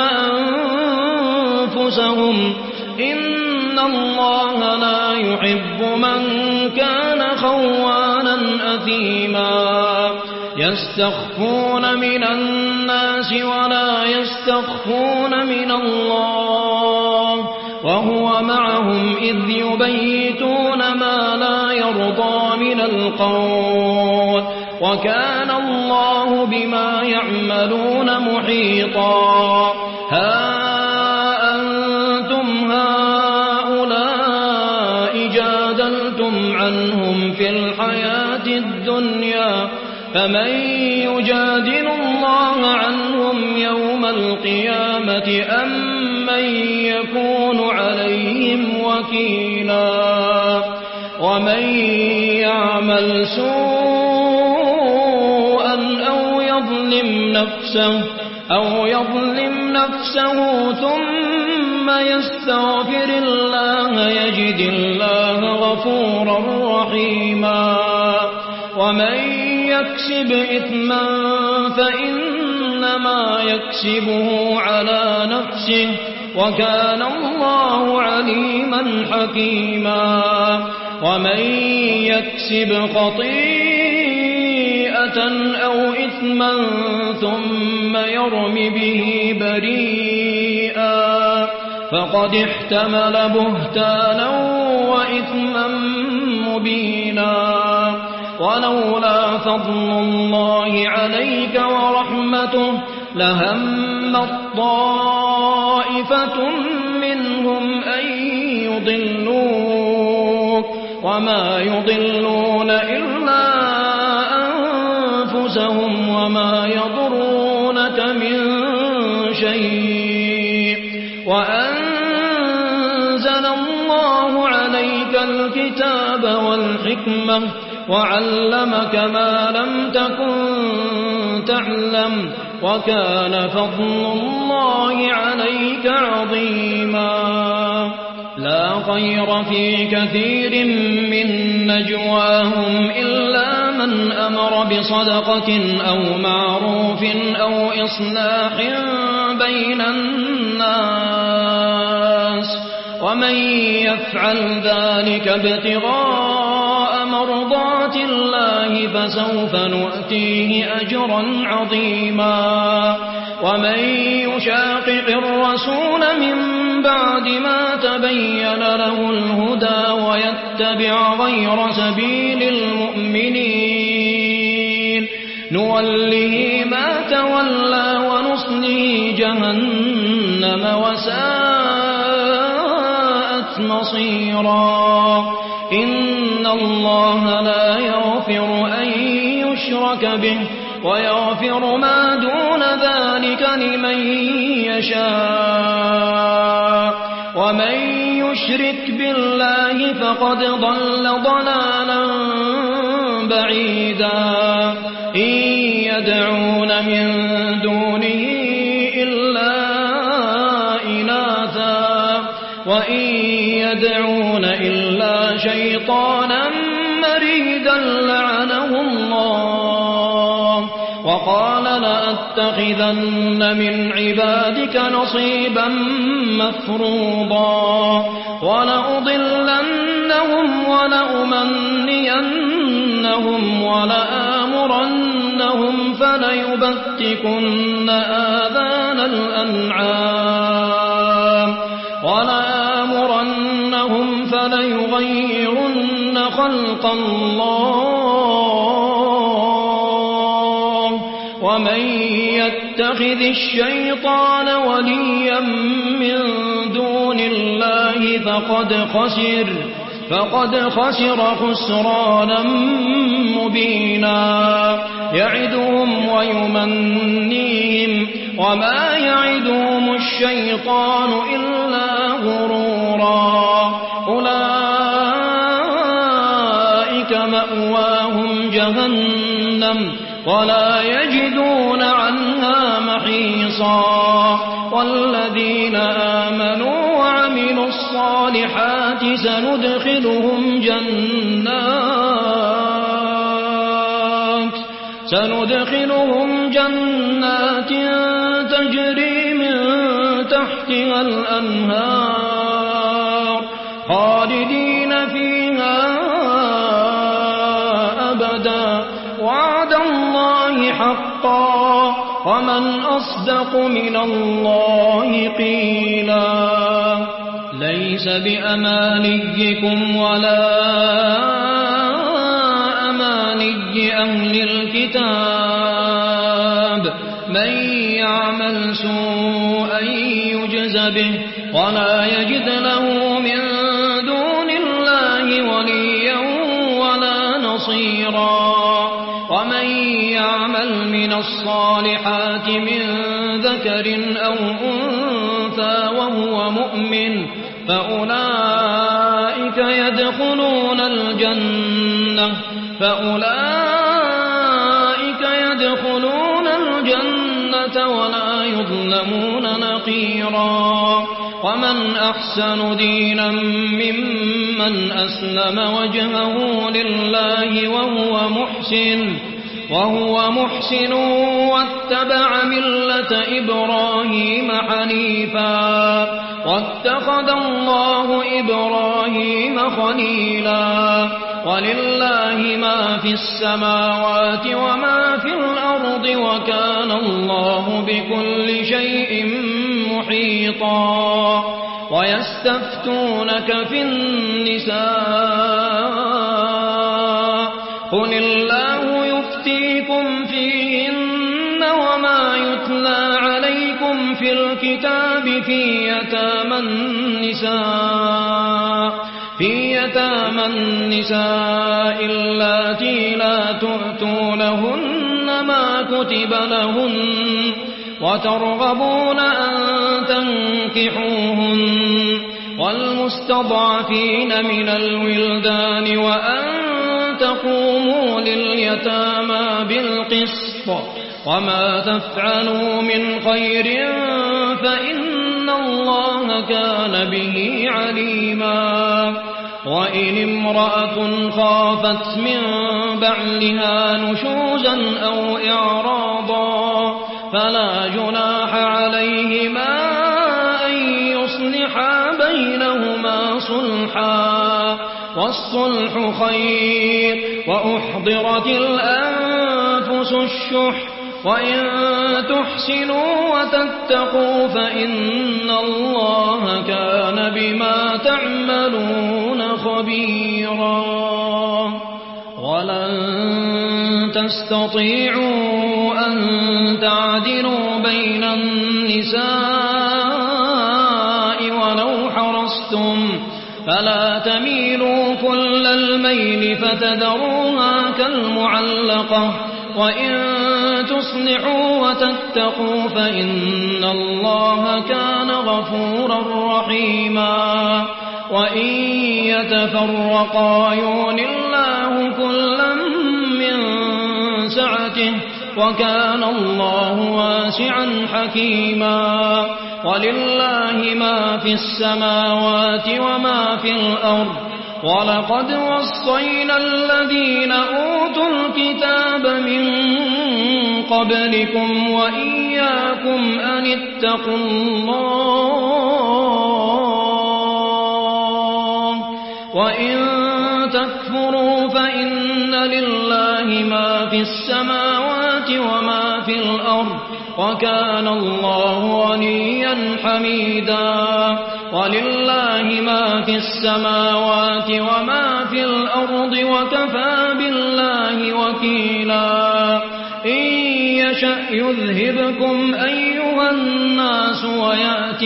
أنفسهم إن الله لا يحب من كان خوانا أثيما يستخفون من الناس ولا يستخفون من الله وهو معهم إذ يبيتون ما لا يرضى من القول وكان الله بما يعملون محيطا ها أنتم هؤلاء جادلتم عنهم في الحياة الدنيا فمن يجادل الله عنهم يوم القيامة أم من يكون عليهم وكيلا ومن يعمل سوءا أو يظلم نفسه ثم يستغفر الله يجد الله غفورا رحيما ومن يكسب إثما فإنما يكسبه على نفسه وكان الله عليما حكيما ومن يكسب خطيئة أو إثما ثم يرم به بريئا فقد احتمل بهتانا وإثما مبينا ولولا فضل الله عليك ورحمته لهم طائفة منهم أن يضلوك وما يضلون إلا أنفسهم وما يضرونك من شيء وأنزل الله عليك الكتاب والحكمة وعلمك ما لم تكن تعلم وكان فضل الله عليك عظيما لا خير في كثير من نجواهم إلا من أمر بصدقة أو معروف أو إصلاح بين الناس ومن يفعل ذلك ابتغاء مرضات الله فسوف نؤتيه أجرا عظيما ومن يشاقق الرسول من بعد ما تبين له الهدى ويتبع غير سبيل المؤمنين نوله ما تولى ونصله جهنم وساءت مصيرا إن الله لا يغفر أن يشرك به ويغفر ما دون ذلك لمن يشاء ومن يشرك بالله فقد ضل ضلالا بعيدا إن يدعون من دونه إلا إناثا وإن يدعون إلا شيطانا مريدا لعنه الله وقال لأتخذن من عبادك نصيبا مفروضا ولأضلنهم ولأمنينهم ولآمرنهم فليبتكن آذان الأنعام ولآمرنهم فليغيرن خلق الله ومن يتخذ الشيطان وليا من دون الله فقد خسر خسرانا مبينا يعدهم ويمنيهم وما يعدهم الشيطان إلا غرورا أولئك مأواهم جهنم ولا يجدون عنها محيصا والذين آمنوا وعملوا الصالحات سندخلهم جنات تجري من تحتها الأنهار خالدين فيها أبدا وعد الله حقا ومن أصدق من الله قيلا ليس بأمانيكم ولا أماني أهل الكتاب من يعمل سوءا يجز به ولا يجد له من دون الله وليا ولا نصيرا ومن يعمل من الصالحات من ذكر أو أنثى وهو مؤمن فأولئك يدخلون الجنة ولا يظلمون نقيرا ومن أحسن دينا ممن أسلم وجهه لله وهو محسن واتبع ملة إبراهيم حنيفا واتخذ الله إبراهيم خليلا ولله ما في السماوات وما في الأرض وكان الله بكل شيء محيطا ويستفتونك في النساء قل الله يفتيكم فيهن وما يتلى عليكم في الكتاب في يتامى النساء اللاتي لا تؤتونهن ما كتب لهن وترغبون أن تنكحوهن والمستضعفين من الولدان وأن تقوموا لليتامى بالقسط وما تفعلوا من خير فإن الله كان به عليما وإن امرأة خافت من بعلها نشوزا أو إعراضا فلا جناح عليهما أن يصلحا بينهما صلحا والصلح خير وأحضرت الأنفس الشح وإن تحسنوا وتتقوا فإن الله كان بما تعملون خبيرا ولن تستطيعوا أن تعدلوا بين النساء ولو حرصتم فلا تميلوا كل الميل فتذروها كالمعلقة وإن تصلحوا وتتقوا فإن الله كان غفورا رحيما وإن يتفرقا يغن الله كلا من سعته وكان الله واسعا حكيما ولله ما في السماوات وما في الأرض ولقد وصينا الذين أوتوا الكتاب من قبلكم وإياكم أن اتقوا الله وإن تكفروا فإن لله ما في السماوات وما في الأرض وكان الله غنيا حميدا ولله ما في السماوات وما في الأرض وكفى بالله وكيلا إن يشأ يذهبكم أيها الناس ويأت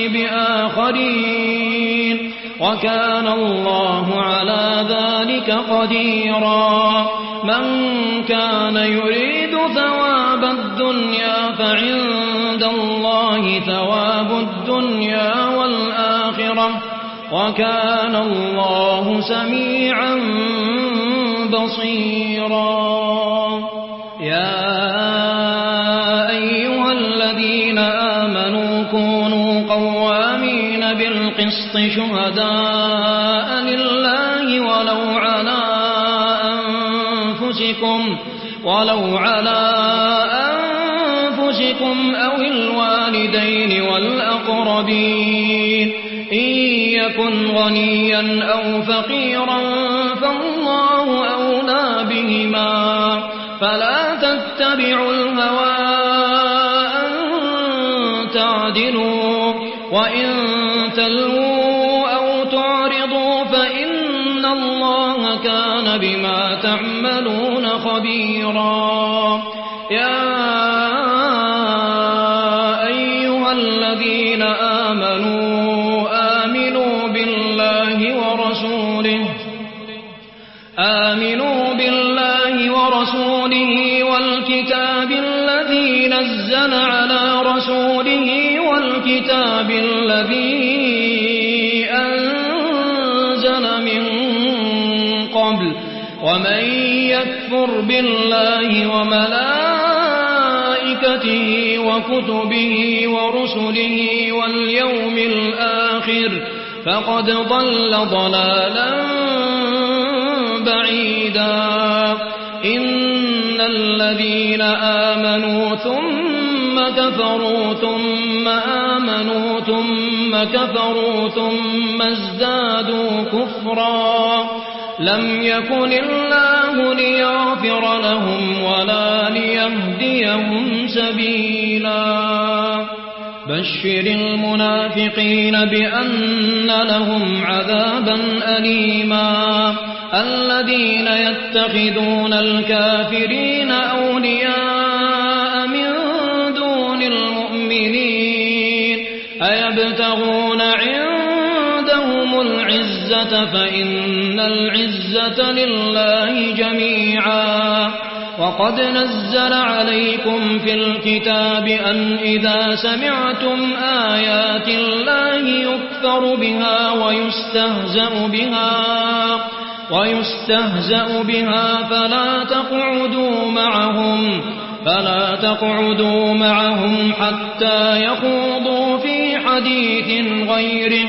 بآخرين وكان الله على ذلك قديرا من كان يريد ثواب الدنيا فعند الله ثواب الدنيا والآخرة وكان الله سميعا بصيرا يا أيها الذين آمنوا كونوا قوامين بالقسط شهداء لله ولو على أنفسكم أو الوالدين والأقربين إن يكن غنيا أو فقيرا فالله أولى بهما فلا تتبعوا الهوى أن تعدلوا وإن تلووا أو تعرضوا فإن الله كان بما تعملون خبيرا يا أيها الذين آمنوا آمنوا بالله ورسوله والكتاب الذي نزل على رسوله والكتاب الذي أنزل من قبل ومن يكفر بالله وملائكته وكتبه ورسله واليوم الآخر فقد ضل ضلالا بعيدا إن الذين آمنوا ثم كفروا ثم آمنوا ثم كفروا ثم ازدادوا كفرا لم يكن الله ليغفر لهم ولا ليهديهم سبيلا بشر المنافقين بأن لهم عذابا أليما الذين يتخذون الكافرين أولياء من دون المؤمنين أيبتغون عندهم العزة فإن العزة لله جميعا وقد نزل عليكم في الكتاب أن إذا سمعتم آيات الله يكفر بها ويستهزأ بها فلا تقعدوا معهم حتى يخوضوا في حديث غيره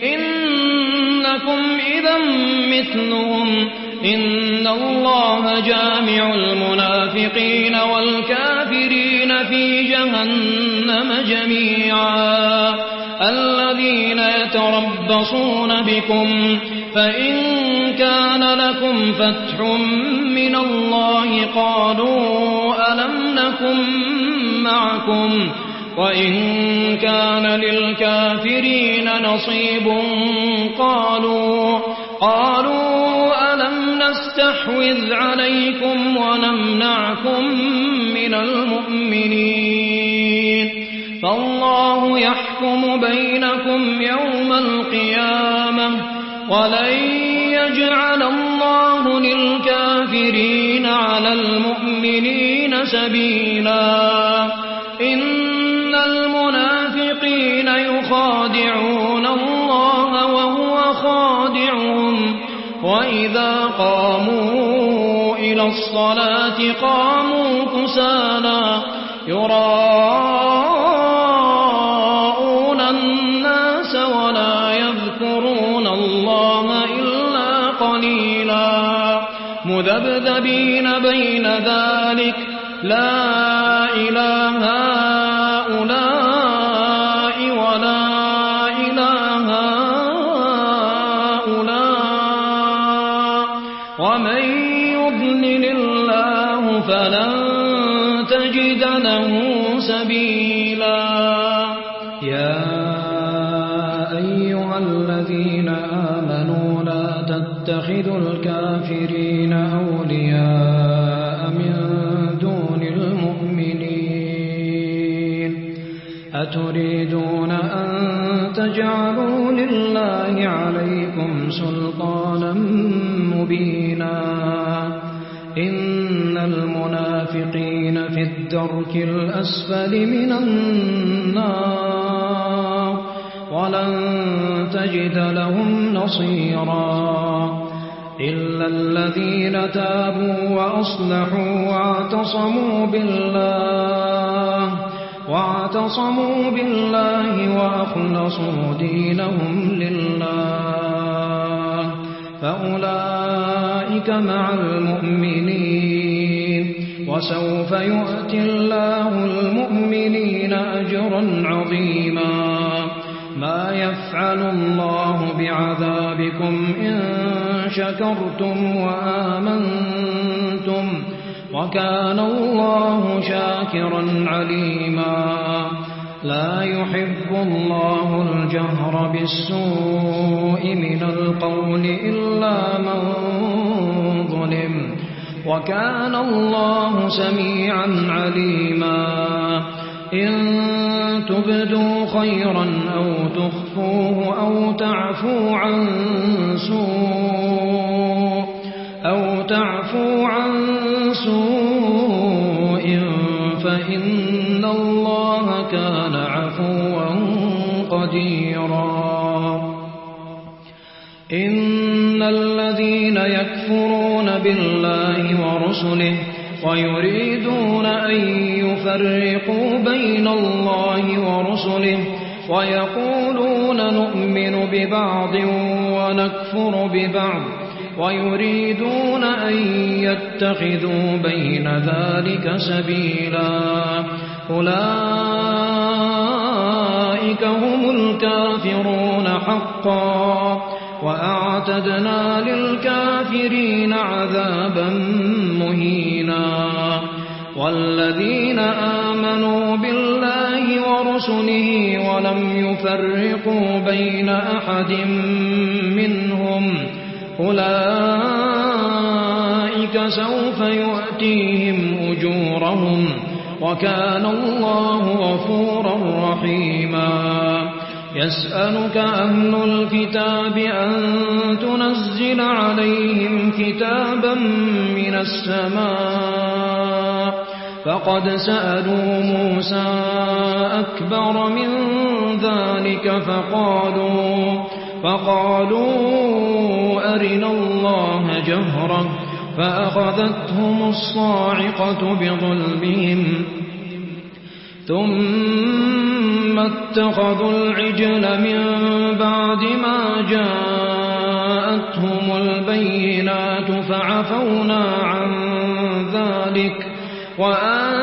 إنكم إذا مثلهم إن الله جامع المنافقين والكافرين في جهنم جميعا الذين يتربصون بكم فإن كان لكم فتح من الله قالوا ألم نكن معكم وإن كان للكافرين نصيب قالوا ألم نستحوذ عليكم ونمنعكم من المؤمنين فالله يحكم بينكم يوم القيامة ولن يجعل الله للكافرين على المؤمنين سبيلا إن المنافقين يخادعون الله وهو خادعهم وإذا قاموا إلى الصلاة قاموا كسالى يراءون الناس ولا يذكرون الله إلا قليلا مذبذبين بين ذلك لا إله هؤلاء ولا إله هؤلاء ومن يضلل الله فلن تجد له سبيلا يا أيها الذين آمنوا لا تتخذوا الكافرين أولياء من دون المؤمنين أتريدون أن تجعلوا لله عليكم سلطانا مبينا إن المنافقين في الدرك الأسفل من النار ولن تجد لهم نصيرا إلا الذين تابوا وأصلحوا واعتصموا بالله وأخلصوا دينهم لله فأولئك مع المؤمنين وسوف يؤتي الله المؤمنين أجرا عظيما ما يفعل الله بعذابكم إن شكرتم وآمنتم وكان الله شاكرا عليما لا يحب الله الجهر بالسوء من القول إلا من ظلم وكان الله سميعا عليما إن تبدوا خيرا أو تخفوه أو تعفو عن سوء فإن الله كان عفوا قديرا إن الذين يكفرون بالله ورسله ويريدون أن يفرقوا بين الله ورسله ويقولون نؤمن ببعض ونكفر ببعض ويريدون أن يتخذوا بين ذلك سبيلا أولئك هم الكافرون حقا وأعتدنا للكافرين عذابا مهينا والذين آمنوا بالله ورسله ولم يفرقوا بين أحد منهم أولئك سوف يؤتيهم أجورهم وكان الله غفورا رحيما يسألك أهل الكتاب أن تنزل عليهم كتابا من السماء فقد سألوا موسى أكبر من ذلك فقالوا أرنا الله جهرة فأخذتهم الصاعقة بظلمهم ثم اتخذوا العجل من بعد ما جاءتهم البينات فعفونا عن ذلك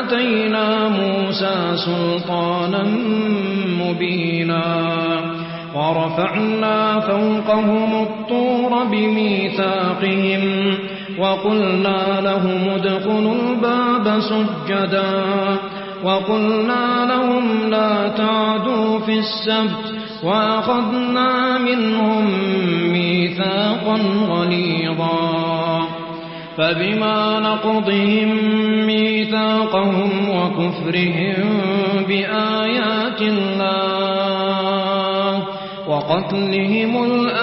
وآتينا موسى سلطانا مبينا ورفعنا فوقهم الطور بميثاقهم وقلنا لهم ادخلوا الباب سجدا وقلنا لهم لا تعدوا في السبت وأخذنا منهم ميثاقا غليظا فبما نقضهم ميثاقهم وكفرهم بآيات الله وقتلهم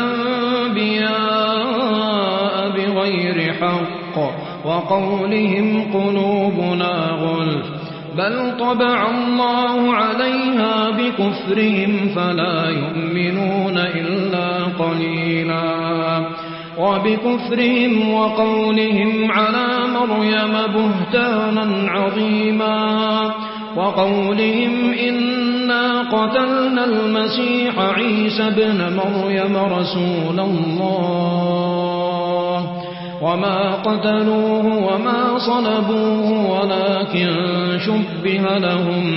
الأنبياء بغير حق وقولهم قلوبنا غلف بل طبع الله عليها بكفرهم فلا يؤمنون إلا قليلا وبكفرهم وقولهم على مريم بهتانا عظيما وقولهم إنا قتلنا المسيح عيسى ابن مريم رسول الله وما قتلوه وما صلبوه ولكن شبه لهم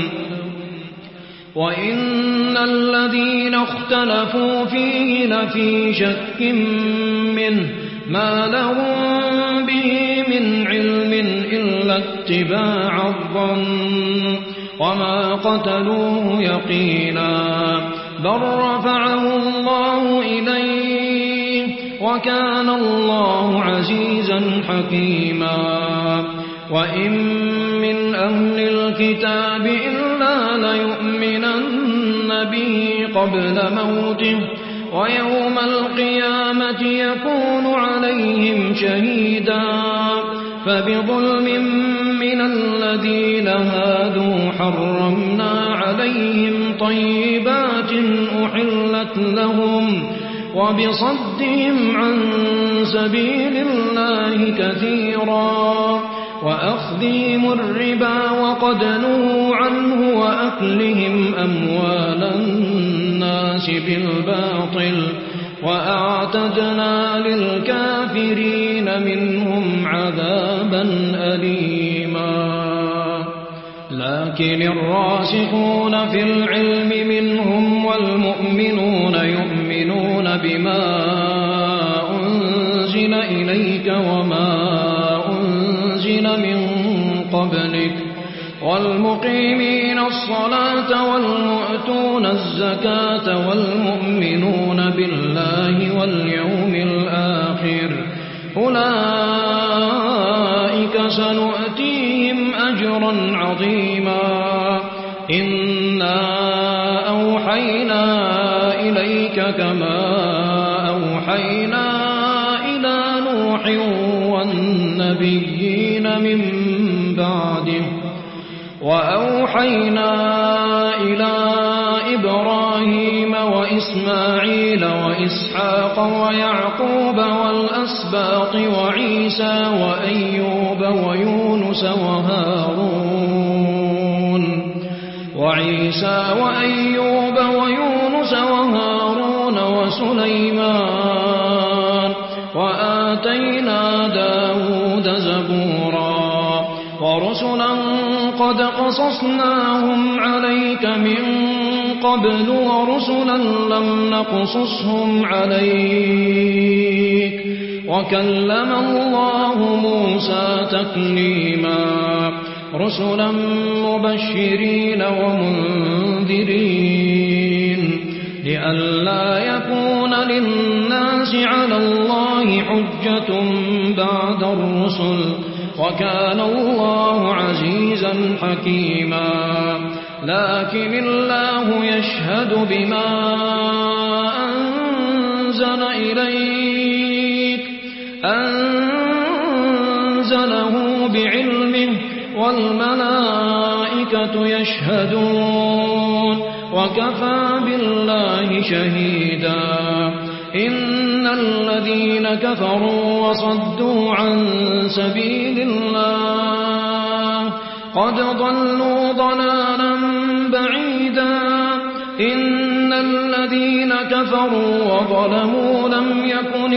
وإن الذين اختلفوا فيه لفي شك منه ما لهم به من علم إلا اتباع الظن وما قتلوه يقينا بل رفعه الله إليه وكان الله عزيزا حكيما وإن من أهل الكتاب إلا ليؤمنن به قبل موته ويوم القيامة يكون عليهم شهيدا فبظلم من الذين هادوا حرمنا عليهم طيبات أحلت لهم وبصدهم عن سبيل الله كثيرا وأخذهم الربا وقد نهوا عنه وأكلهم أموال الناس بالباطل وأعتدنا للكافرين منهم عذابا أليما لكن الراسخون في العلم منهم والمؤمنون يؤمنون بما أنزل إليك وما أنزل من قبلك والمقيمين الصلاة والمؤتون الزكاة والمؤمنون بالله واليوم الآخر أولئك سنؤتيهم أجرا عظيما إنا أوحينا إليك كما أوحينا إلى نوح والنبيين من بعده وأوحينا إلى إبراهيم وإسماعيل وإسحاق ويعقوب والأسباط وعيسى وأيوب ويونس وهارون وسليمان وآتينا داود زبورا ورسلا قد قصصناهم عليك من قبل ورسلا لم نقصصهم عليك وكلم الله موسى تكليما رسلا مبشرين ومنذرين لئلا يكون للناس على الله حجة بعد الرسل وكان الله عزيزا حكيما لكن الله يشهد بما أنزل إليك أنزله بعلمه والملائكة يشهدون وكفى بالله شهيدا إن الذين كفروا وصدوا عن سبيل الله قد ضلوا ضلالا بعيدا إن الذين كفروا وظلموا لم يكن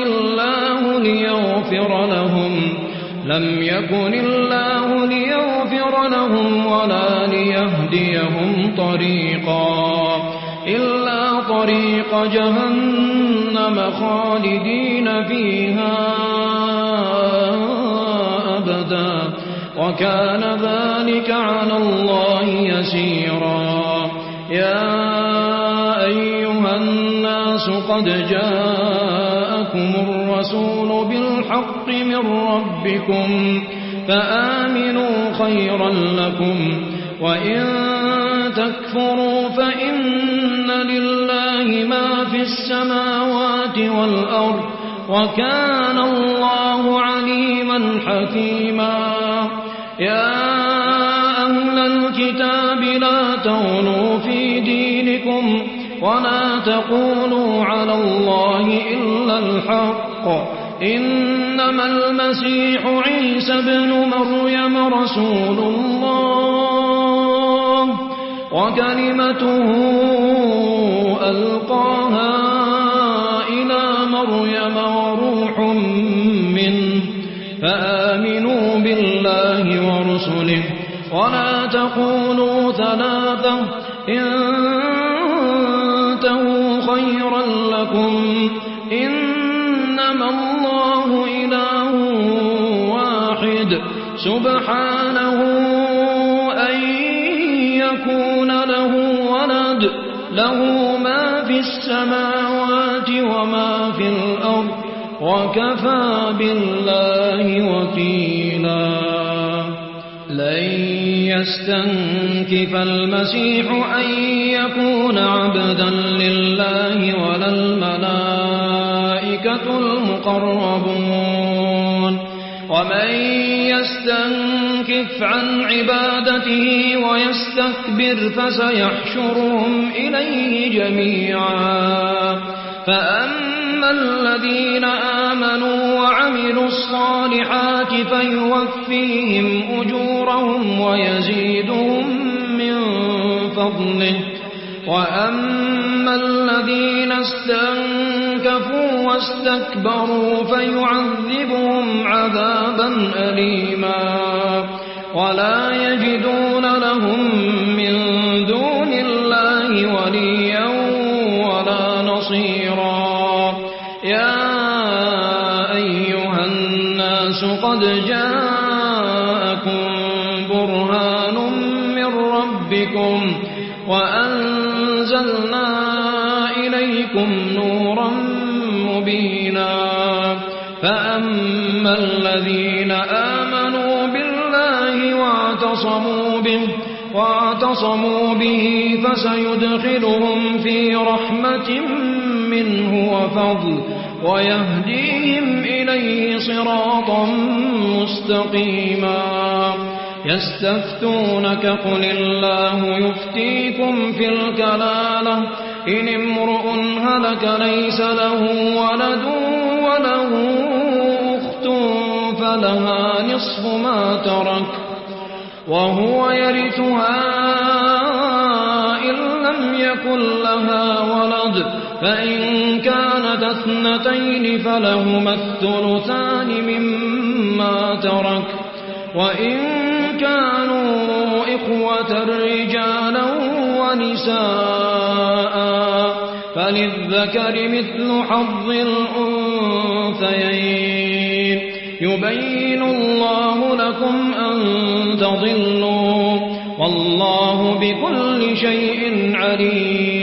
الله ليغفر لهم ولا ليهديهم طريقا إلا طريق جهنم خالدين فيها أبدا وكان ذلك على الله يسيرا يا أيها الناس قد جاءكم الرسول بالحق من ربكم فآمنوا خيرا لكم وإن تكفروا فإن لله ما في السماوات والأرض وكان الله عليما حكيما يا أهل الكتاب لا تغلوا في دينكم ولا تقولوا على الله إلا الحق إنما المسيح عيسى ابن مريم رسول الله وكلمته ألقاها إلى مريم وروح منه فآمنوا بالله ورسله ولا تقولوا ثلاثة انتهوا خيرا لكم إنما الله إله واحد سبحانه أن يكون له ولد له ما في السماوات وما في الأرض وكفى بالله وكيلا لن يستنكف المسيح أن يكون عبدا لله ولا الملائكة المقربون ومن يستنكف عن عبادته ويستكبر فسيحشرهم إليه جميعا فأما الذين آمنوا وعملوا الصالحات فيوفيهم أجورهم ويزيدهم من فضله وأما الذين استنكفوا واستكبروا فيعذبهم عذابا أليما ولا يجدون لهم من دون الله وليا ولا نصيرا يا أيها الناس قد جاءكم برهان من ربكم وأنزلنا إليكم نورا مبينا فأما الذين آمنوا بالله واعتصموا به فسيدخلهم في رحمة منه وفضل ويهديهم إليه صراطا مستقيما يستفتونك قل الله يفتيكم في الكلالة إن امرؤ هلك ليس له ولد وله أخت فلها نصف ما ترك وهو يرثها إن لم يكن لها ولد فإن كانت اثنتين فلهما الثلثان مما ترك وإن كانوا إخوة رجالا ونساء فللذكر مثل حظ الأنثيين يبين الله لكم أن تضلوا والله بكل شيء عليم